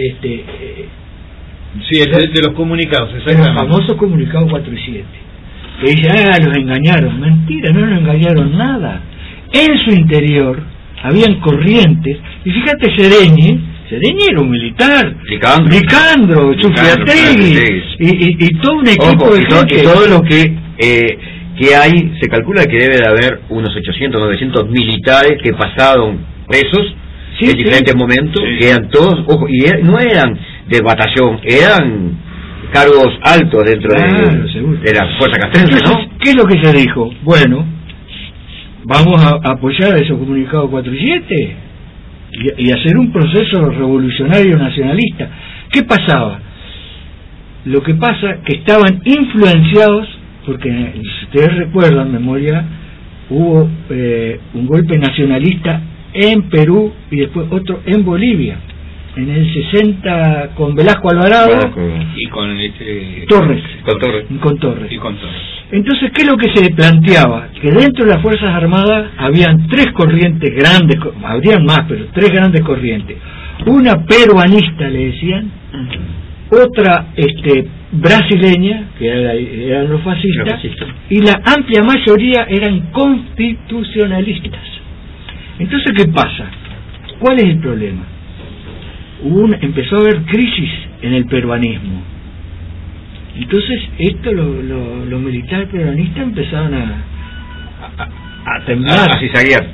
Sí, es de los comunicados, exactamente. Los famosos comunicados 4 y 7. Que dicen, los engañaron. Mentira, no nos engañaron nada. En su interior habían corrientes, y fíjate, Sereñi era un militar, Licandro, Chufiategui, y todo un equipo de gente. Y todo lo que hay, se calcula que debe de haber unos 800, 900 militares que pasaron presos en diferentes momentos, que eran todos, ojo, y no eran de batallón, eran cargos altos dentro de la fuerza castrense, ¿no? ¿Qué es lo que se dijo? Bueno, vamos a apoyar esos comunicados 4 y 7 y hacer un proceso revolucionario nacionalista. ¿Qué pasaba? Lo que pasa que estaban influenciados, porque si ustedes recuerdan, memoria, hubo un golpe nacionalista en Perú y después otro en Bolivia, en el 60 con Velasco Alvarado y con Torres. Con Torres. Entonces, ¿qué es lo que se planteaba? Que dentro de las Fuerzas Armadas habían tres corrientes grandes, habrían más, pero tres grandes corrientes. Una peruanista, le decían, otra brasileña, que eran los fascistas, y la amplia mayoría eran constitucionalistas. Entonces, ¿qué pasa? ¿Cuál es el problema? Empezó a haber crisis en el peruanismo. Entonces, los militares peruanistas empezaron a temblar, a cizaguear.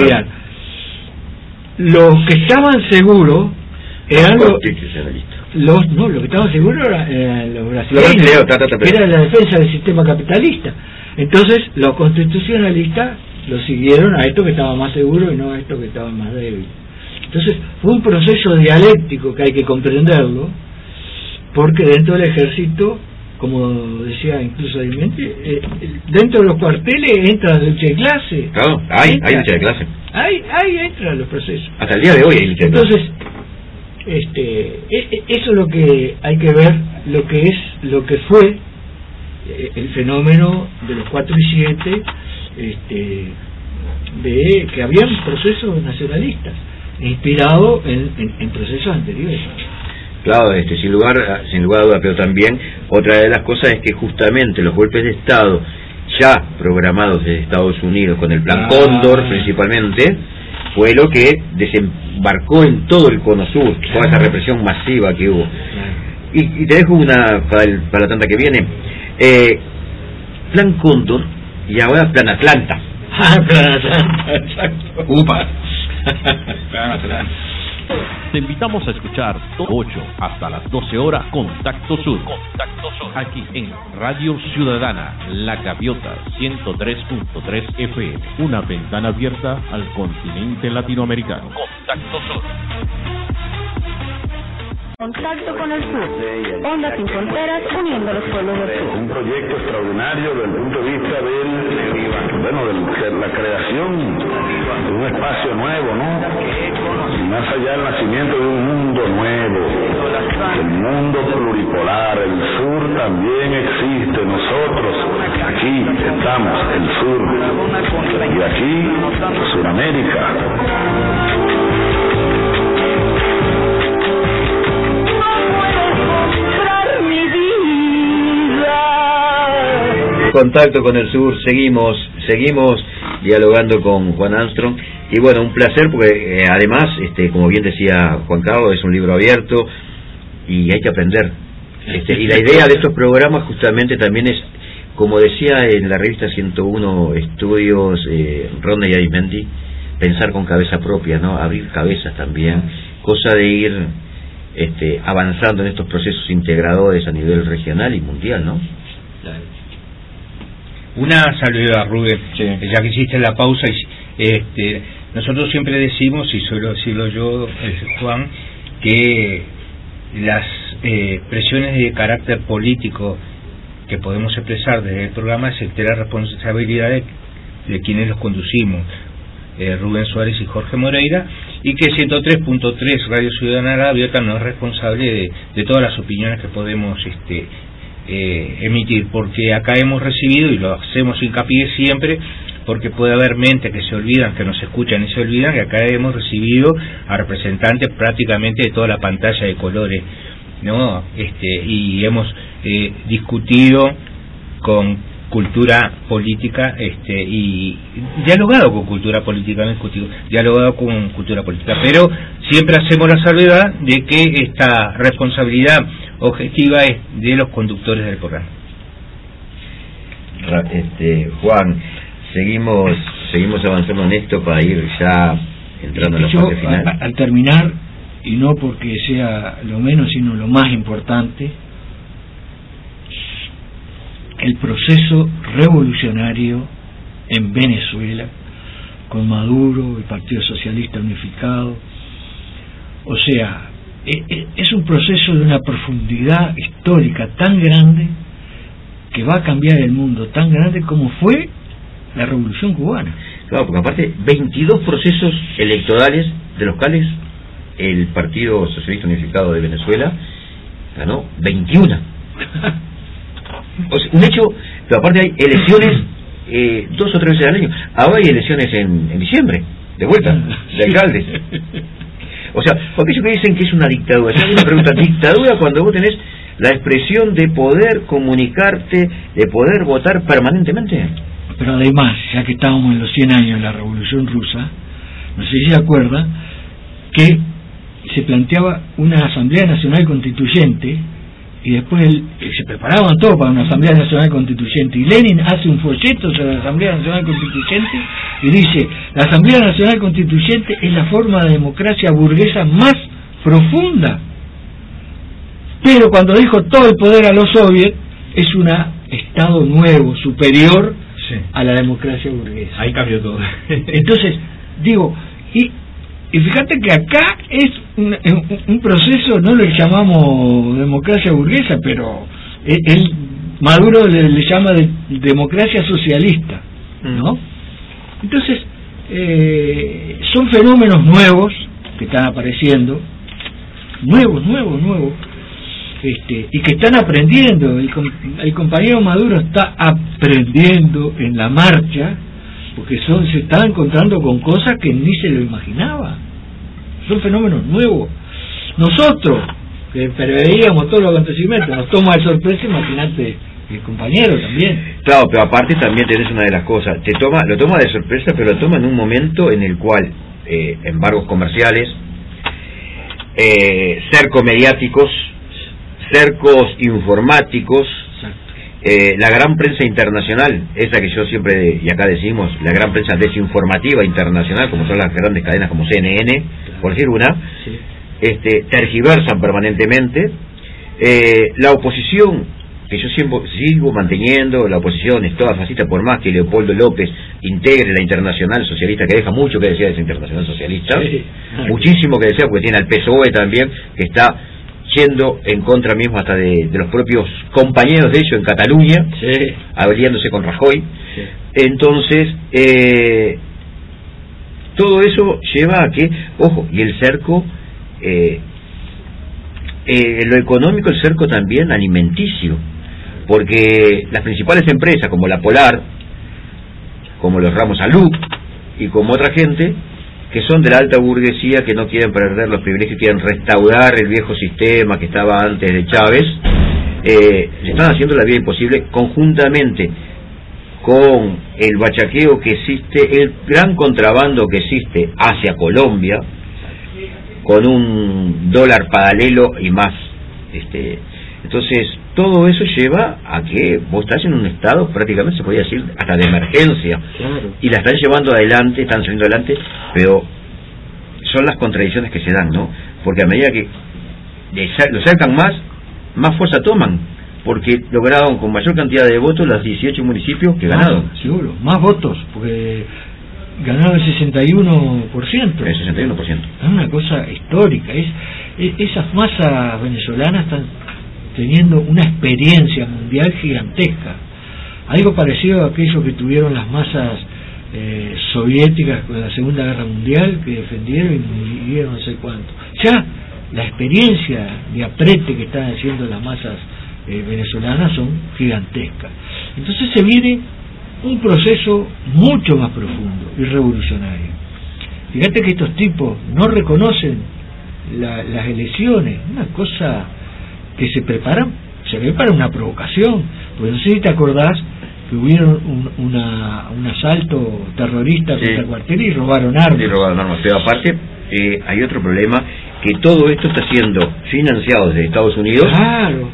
Los que estaban seguros eran los que estaban seguros eran los brasileños, era la defensa del sistema capitalista. Entonces, los constitucionalistas lo siguieron a esto que estaba más seguro y no a esto que estaba más débil. Entonces, fue un proceso dialéctico que hay que comprenderlo, porque dentro del ejército, como decía incluso Alimente, dentro de los cuarteles entra la lucha de clase. Claro, hay lucha de clase. Ahí entran los procesos. Hasta el día de hoy hay lucha de clase. Entonces, eso es lo que hay que ver, lo que fue el fenómeno de los 4 y 7, de que había procesos nacionalistas inspirados en procesos anteriores. Claro, sin lugar a duda, pero también otra de las cosas es que justamente los golpes de Estado ya programados desde Estados Unidos con el Plan Cóndor principalmente, fue lo que desembarcó en todo el Cono Sur, toda esa represión masiva que hubo. Y te dejo una para la tanda que viene. Plan Cóndor y ahora Plan Atlanta. Plan Atlanta, exacto. Upa. Plan Atlanta. Te invitamos a escuchar 8 hasta las 12 horas Contacto Sur. Aquí en Radio Ciudadana, La Gaviota 103.3 FM. Una ventana abierta al continente latinoamericano. Contacto Sur. Contacto con el sur. Ondas sin fronteras uniendo los pueblos del sur. Un proyecto extraordinario desde el punto de vista de la creación de un espacio nuevo, ¿no? Y más allá del nacimiento de un mundo nuevo, el mundo pluripolar, el sur también existe. Nosotros aquí estamos, el sur, y aquí Sudamérica. Contacto con el sur, seguimos dialogando con Juan Armstrong, y bueno, un placer porque además, como bien decía Juan Carlos, es un libro abierto y hay que aprender, y la idea de estos programas justamente también es, como decía en la revista 101 Estudios, Ronda y Arismendi, pensar con cabeza propia, ¿no? Abrir cabezas también, cosa de ir avanzando en estos procesos integradores a nivel regional y mundial, ¿no? Claro. Una salvedad, Rubén, ya que hiciste la pausa, nosotros siempre decimos, y suelo decirlo yo, Juan, que las presiones de carácter político que podemos expresar desde el programa es entera responsabilidad de quienes los conducimos, Rubén Suárez y Jorge Moreira, y que 103.3 Radio Ciudadana La Gaviota no es responsable de todas las opiniones que podemos emitir, porque acá hemos recibido, y lo hacemos hincapié siempre, porque puede haber mentes que se olvidan, que nos escuchan y se olvidan, que acá hemos recibido a representantes prácticamente de toda la pantalla de colores, ¿no? Y hemos discutido con cultura política, y dialogado con cultura política, pero siempre hacemos la salvedad de que esta responsabilidad objetiva es de los conductores del programa. Juan, seguimos avanzando en esto para ir ya entrando en la fase final. Al terminar, y no porque sea lo menos sino lo más importante, el proceso revolucionario en Venezuela, con Maduro, el Partido Socialista Unificado, o sea, es un proceso de una profundidad histórica tan grande que va a cambiar el mundo, tan grande como fue la Revolución Cubana. Claro, porque aparte 22 procesos electorales, de los cuales el Partido Socialista Unificado de Venezuela ganó 21. O sea, un hecho, pero aparte hay elecciones 2 o 3 veces al año. Ahora hay elecciones en diciembre, de vuelta, de alcaldes. O sea, porque ellos que dicen que es una dictadura. Yo hago una pregunta, dictadura cuando vos tenés la expresión de poder comunicarte, de poder votar permanentemente. Pero además, ya que estábamos en los 100 años de la Revolución Rusa, no sé si se acuerda que se planteaba una Asamblea Nacional Constituyente y después se preparaban todos para una Asamblea Nacional Constituyente, y Lenin hace un folleto sobre la Asamblea Nacional Constituyente y dice: la Asamblea Nacional Constituyente es la forma de democracia burguesa más profunda. Pero cuando dijo todo el poder a los soviets, es un Estado nuevo, superior a la democracia burguesa. Ahí cambió todo. Entonces, digo, y fíjate que acá es un proceso, no le llamamos democracia burguesa, pero Maduro le llama democracia socialista, ¿no? Entonces, son fenómenos nuevos que están apareciendo, nuevos, y que están aprendiendo. El compañero Maduro está aprendiendo en la marcha, porque se está encontrando con cosas que ni se lo imaginaba. Son fenómenos nuevos. Nosotros, que preveíamos todos los acontecimientos, nos toma de sorpresa, imagínate el compañero también. Claro, pero aparte también tenés una de las cosas, lo toma de sorpresa, pero lo toma en un momento en el cual embargos comerciales, cercos mediáticos, cercos informáticos, la gran prensa internacional, esa que yo siempre, y acá decimos, la gran prensa desinformativa internacional, como son las grandes cadenas como CNN, por decir una, tergiversan permanentemente. La oposición, que yo siempre sigo manteniendo, la oposición es toda fascista, por más que Leopoldo López integre la Internacional Socialista, que deja mucho que decir de esa Internacional Socialista, muchísimo que decir, porque tiene al PSOE también, que está yendo en contra mismo hasta de los propios compañeros de ellos en Cataluña, aliándose con Rajoy. Entonces, todo eso lleva a que, ojo, y el cerco, lo económico, el cerco también alimenticio, porque las principales empresas como la Polar, como los Ramos Salud y como otra gente, que son de la alta burguesía, que no quieren perder los privilegios, quieren restaurar el viejo sistema que estaba antes de Chávez, le están haciendo la vida imposible, conjuntamente con el bachaqueo que existe, el gran contrabando que existe hacia Colombia, con un dólar paralelo y más. Entonces, todo eso lleva a que vos estás en un estado, prácticamente se podría decir, hasta de emergencia. Claro. Y la están llevando adelante, están saliendo adelante, pero son las contradicciones que se dan, ¿no? Porque a medida que lo sacan más fuerza toman, porque lograron con mayor cantidad de votos los 18 municipios que ganaron. Seguro, más votos, porque ganaron el 61%. El 61%. Es una cosa histórica. Esas masas venezolanas están teniendo una experiencia mundial gigantesca, algo parecido a aquello que tuvieron las masas soviéticas con la Segunda Guerra Mundial, que defendieron y murieron no sé cuánto. Ya la experiencia de aprete que están haciendo las masas venezolanas son gigantescas. Entonces se viene un proceso mucho más profundo y revolucionario. Fíjate que estos tipos no reconocen las elecciones, una cosa que se prepara una provocación, porque no sé si te acordás que hubieron un asalto terrorista contra el cuartel y robaron armas. Pero aparte hay otro problema, que todo esto está siendo financiado desde Estados Unidos. Claro.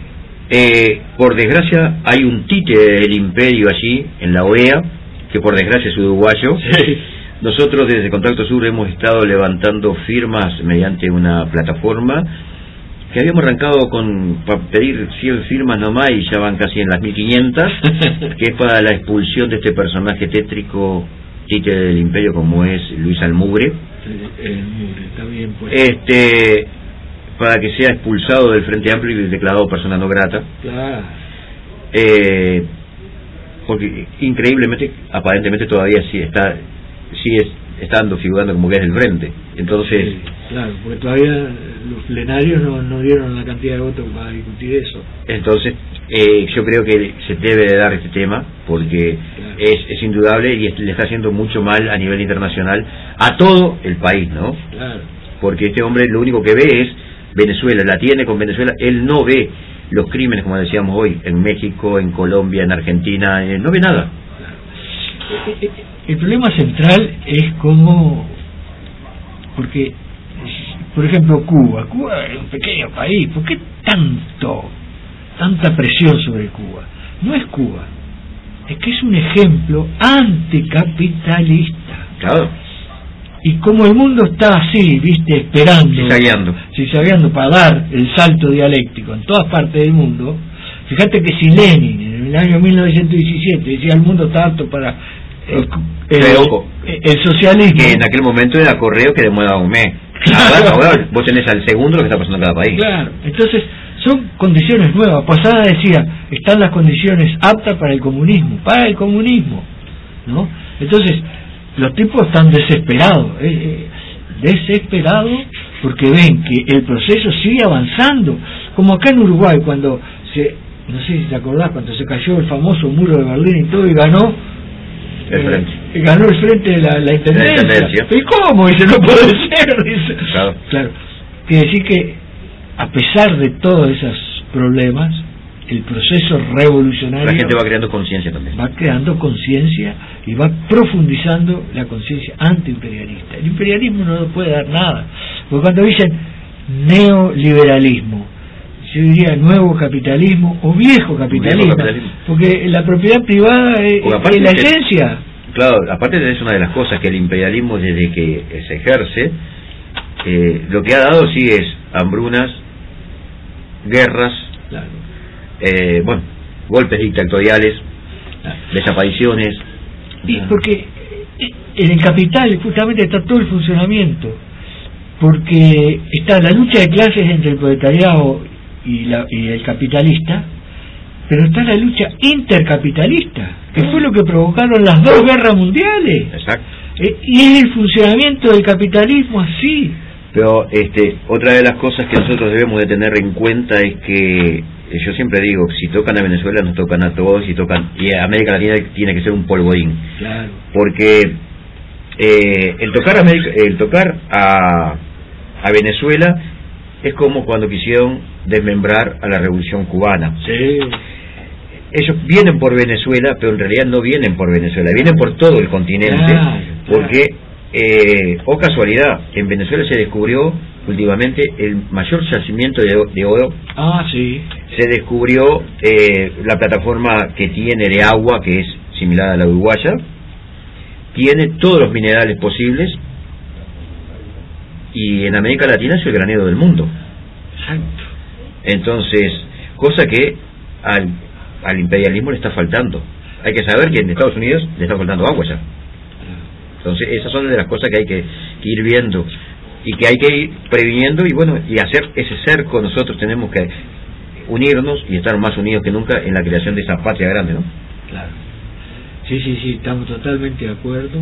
Por desgracia hay un títere del imperio allí en la OEA, que por desgracia es uruguayo. Nosotros desde Contacto Sur hemos estado levantando firmas mediante una plataforma que habíamos arrancado para pedir 100 firmas nomás y ya van casi en las 1500, que es para la expulsión de este personaje tétrico, títere del imperio como es Luis Almugre. Está bien, pues. para que sea expulsado del Frente Amplio y declarado persona no grata. Claro. Porque increíblemente, aparentemente todavía sigue estando figurando como que es del Frente. Entonces, sí, claro, porque todavía los plenarios no dieron la cantidad de votos para discutir eso. Entonces, yo creo que se debe de dar este tema, porque claro, es indudable y le está haciendo mucho mal a nivel internacional a todo el país, ¿no? Claro. Porque este hombre lo único que ve es Venezuela, la tiene con Venezuela, él no ve los crímenes, como decíamos hoy, en México, en Colombia, en Argentina, no ve nada. Claro. El problema central es cómo, porque, por ejemplo, Cuba es un pequeño país, ¿por qué tanta presión sobre Cuba? No es Cuba, es que es un ejemplo anticapitalista. Claro. Y como el mundo está así, viste, esperando, cizagueando para dar el salto dialéctico en todas partes del mundo, fíjate que si Lenin en el año 1917 decía el mundo está apto para el socialismo, que en aquel momento era correo que demora un mes. Claro. Ahora vos tenés al segundo lo que está pasando en cada país. Claro, entonces son condiciones nuevas. Posada decía, están las condiciones aptas para el comunismo, ¿no? Entonces los tipos están desesperados, porque ven que el proceso sigue avanzando, como acá en Uruguay cuando no sé si te acordás, cuando se cayó el famoso muro de Berlín y todo, y ganó el frente de la intendencia. ¿Y cómo? Dice, no puede ser. Dice. Claro. Quiere decir que a pesar de todos esos problemas, el proceso revolucionario, la gente va creando conciencia también. Va creando conciencia y va profundizando la conciencia antiimperialista. El imperialismo no puede dar nada. Porque cuando dicen neoliberalismo, yo diría nuevo capitalismo o viejo capitalismo. Porque la propiedad privada es la esencia. Claro, aparte es una de las cosas que el imperialismo, desde que se ejerce, lo que ha dado sí es hambrunas, guerras, claro, golpes dictatoriales, desapariciones. Y porque en el capital justamente está todo el funcionamiento, porque está la lucha de clases entre el proletariado y el capitalista, pero está la lucha intercapitalista, que fue lo que provocaron las dos guerras mundiales. Exacto. Y es el funcionamiento del capitalismo así. Pero otra de las cosas que nosotros debemos de tener en cuenta es que yo siempre digo, si tocan a Venezuela nos tocan a todos, y América Latina tiene que ser un polvorín. Claro. Porque el tocar a Venezuela es como cuando quisieron desmembrar a la Revolución Cubana. Sí. Ellos vienen por Venezuela, pero en realidad no vienen por Venezuela, vienen por todo el continente, porque casualidad, en Venezuela se descubrió últimamente el mayor yacimiento de oro. Sí. Se descubrió la plataforma que tiene de agua, que es similar a la uruguaya, tiene todos los minerales posibles, y en América Latina es el granero del mundo. Exacto. Entonces, cosa que al imperialismo le está faltando. Hay que saber que en Estados Unidos le está faltando agua ya. Entonces, esas son de las cosas que hay que ir viendo y que hay que ir previniendo, y hacer ese cerco. Nosotros tenemos que unirnos y estar más unidos que nunca en la creación de esa patria grande, ¿no? Claro. Sí, estamos totalmente de acuerdo.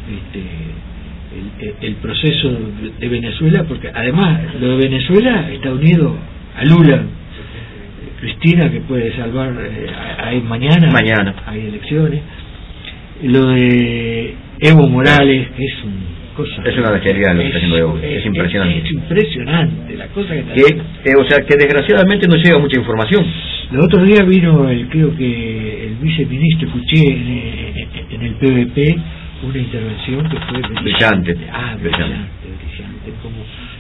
El proceso de Venezuela, porque además lo de Venezuela está unido a Lula, Cristina, que puede salvar mañana hay elecciones, lo de Evo Morales, que es una bestialidad lo que está haciendo Evo, es impresionante. Es impresionante la cosa que está haciendo. Que desgraciadamente no llega mucha información. Los otros días vino creo que el viceministro, escuché en el PVP una intervención que fue brillante, como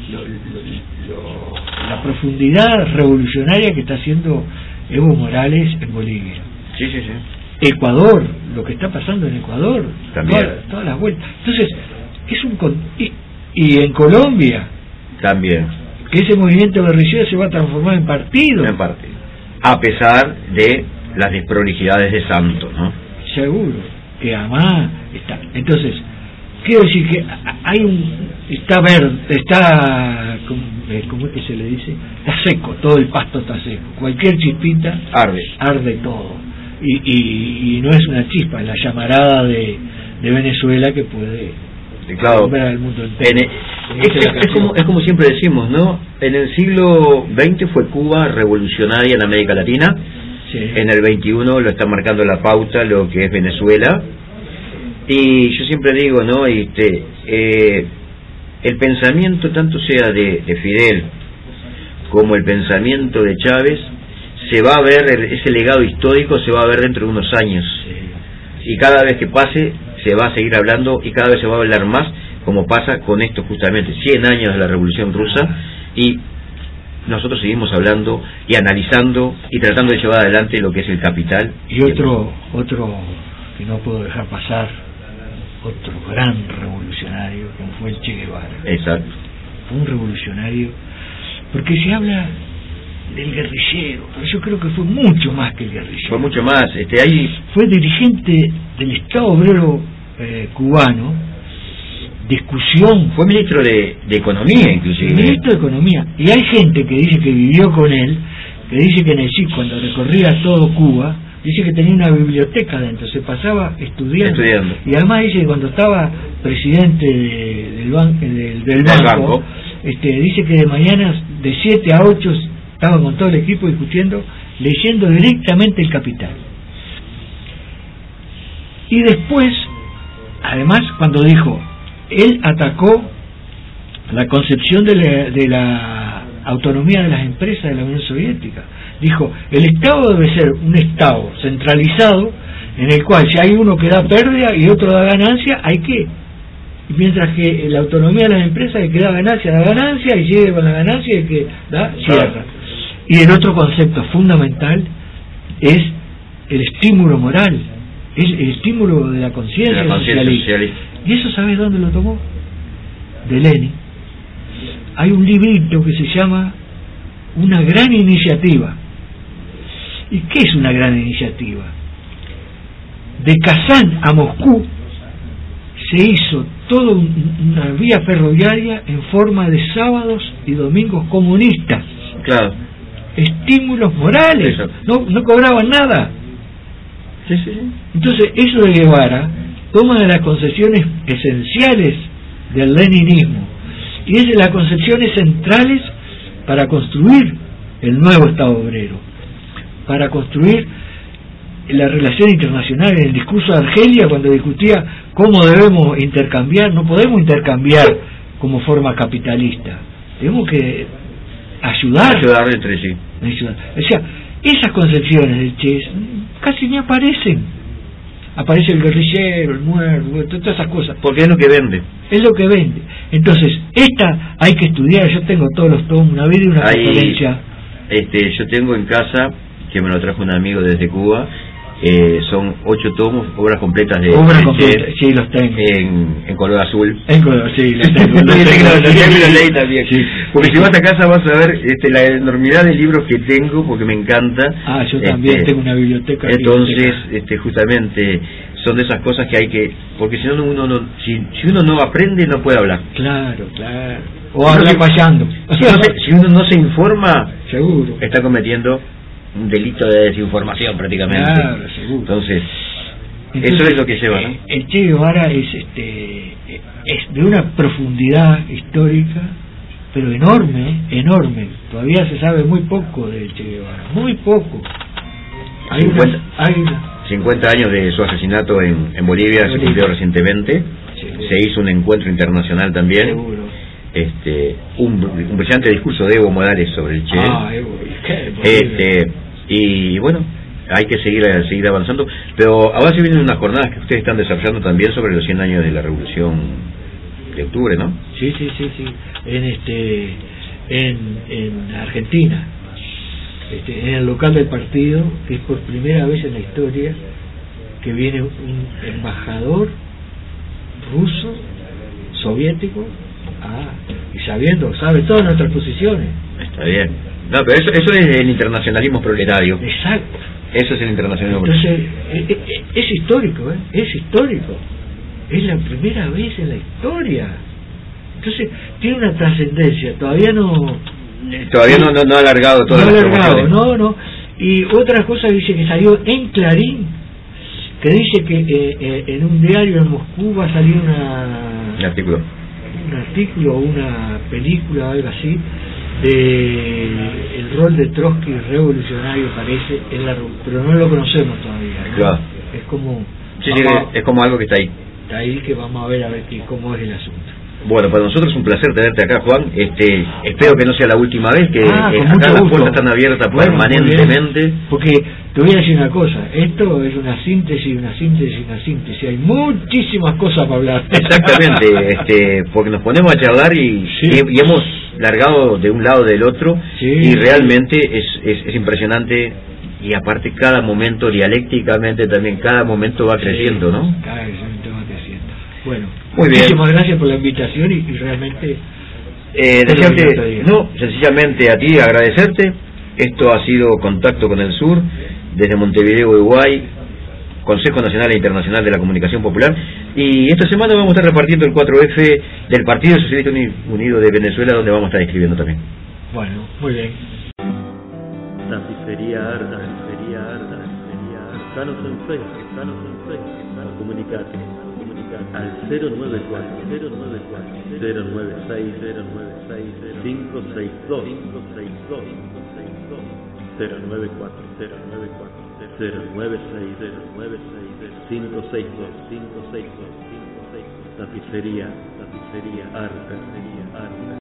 la profundidad revolucionaria que está haciendo Evo Morales en Bolivia. Sí. Ecuador, lo que está pasando en Ecuador, también, todas las vueltas. Entonces y en Colombia también, que ese movimiento guerrillero se va a transformar en partido, a pesar de las desprolijidades de Santos, ¿no? Seguro que además está. Entonces quiero decir que hay está ¿cómo es que se le dice? Está seco, todo el pasto está seco. Cualquier chispita arde todo. Y no es una chispa, es la llamarada de Venezuela que puede ver al mundo entero. Es como siempre decimos, ¿no? En el siglo XX fue Cuba revolucionaria en América Latina. Sí. En el XXI lo está marcando la pauta lo que es Venezuela. Y yo siempre digo, ¿no? El pensamiento, tanto sea de Fidel como el pensamiento de Chávez, se va a ver, ese legado histórico se va a ver dentro de unos años. Sí. Y cada vez que pase se va a seguir hablando y cada vez se va a hablar más, como pasa con esto justamente, 100 años de la Revolución Rusa, y nosotros seguimos hablando y analizando y tratando de llevar adelante lo que es el capital. Y otro que no puedo dejar pasar, otro gran revolucionario como fue el Che Guevara. Exacto. Fue un revolucionario, porque se habla del guerrillero, pero yo creo que fue mucho más que el guerrillero. Fue mucho más. Fue dirigente del Estado Obrero cubano, discusión. Fue ministro de Economía, inclusive. Ministro de Economía. Y hay gente que dice que vivió con él, que dice que en el CIC, cuando recorría todo Cuba, dice que tenía una biblioteca dentro, se pasaba estudiando. Y además dice que cuando estaba presidente del banco, dice que de mañana de 7 a 8 estaba con todo el equipo discutiendo, leyendo directamente el Capital. Y después, además, cuando dijo, él atacó la concepción de la autonomía de las empresas de la Unión Soviética. Dijo, el Estado debe ser un Estado centralizado en el cual si hay uno que da pérdida y otro da ganancia, hay que. Mientras que la autonomía de las empresas, el que da ganancia y sigue con la ganancia y el que da, cierra. Y el otro concepto fundamental es el estímulo moral, el estímulo de la conciencia socialista. ¿Y eso sabes dónde lo tomó? De Lenin. Hay un librito que se llama Una gran iniciativa. ¿Y qué es una gran iniciativa? De Kazán a Moscú se hizo toda una vía ferroviaria en forma de sábados y domingos comunistas. Claro. Estímulos morales. No cobraban nada. Sí. Entonces, eso de Guevara toma de las concepciones esenciales del leninismo y es de las concepciones centrales para construir el nuevo Estado obrero, para construir la relación internacional. En el discurso de Argelia, cuando discutía cómo debemos intercambiar, no podemos intercambiar como forma capitalista, tenemos que ayudar entre sí. O sea, esas concepciones del Che casi ni aparecen. Aparece el guerrillero, el muerto, todas esas cosas. Porque es lo que vende. Es lo que vende. Entonces, esta hay que estudiar. Yo tengo todos los tomos, una vida y una conferencia. Yo tengo en casa, que me lo trajo un amigo desde Cuba, son 8 tomos, obras completas de Che, sí, los tengo. En color azul. En color, sí, los tengo. Los leí también. Sí. Porque si vas a casa vas a ver la enormidad de libros que tengo, porque me encanta. Yo también tengo una biblioteca. Entonces, justamente, son de esas cosas que hay que... Porque si uno no aprende, no puede hablar. Claro. O habla fallando. Si uno no se informa, seguro está cometiendo un delito de desinformación prácticamente. Claro, seguro. Entonces eso es lo que lleva, ¿no? El Che Guevara es de una profundidad histórica, pero enorme. Todavía se sabe muy poco del Che Guevara, muy poco. 50 años de su asesinato en Bolivia se cumplió recientemente. Seguro. Se hizo un encuentro internacional también. Seguro. Un brillante discurso de Evo Morales sobre el Che. Y bueno, hay que seguir avanzando, pero ahora se vienen unas jornadas que ustedes están desarrollando también sobre los 100 años de la Revolución de Octubre, ¿no? Sí. En Argentina, en el local del partido, que es por primera vez en la historia que viene un embajador ruso, soviético, y sabe todas nuestras posiciones. Está bien. No, pero eso es el internacionalismo proletario. Exacto. Eso es el internacionalismo proletario. Entonces, es histórico, es histórico. Es la primera vez en la historia Entonces tiene una trascendencia, todavía no ha alargado todas las promociones. No. Y otra cosa dice que salió en Clarín, que dice que en un diario en Moscú va a salir un artículo o una película, algo así, de el rol de Trotsky revolucionario, parece, pero no lo conocemos todavía, ¿no? Claro. Es como es como algo que está ahí, que vamos a ver cómo es el asunto. Bueno, para nosotros es un placer tenerte acá, Juan. Espero que no sea la última vez, que acá las puertas están abiertas permanentemente. Porque te voy a decir una cosa, esto es una síntesis. Hay muchísimas cosas para hablar. Exactamente, porque nos ponemos a charlar y hemos largado de un lado del otro, y realmente es impresionante. Y aparte cada momento, dialécticamente también, cada momento va creciendo, ¿no? Cada momento va creciendo. Bueno, muy bien. Muchísimas gracias por la invitación y realmente... sencillamente a ti agradecerte. Esto ha sido Contacto con el Sur, desde Montevideo, Uruguay, Consejo Nacional e Internacional de la Comunicación Popular. Y esta semana vamos a estar repartiendo el 4F del Partido Socialista Unido de Venezuela, donde vamos a estar escribiendo también. Bueno, muy bien. Tapicería Arda, Danos en Facebook, comunicate al 094 096 562 094 096 562 Tapicería Arda.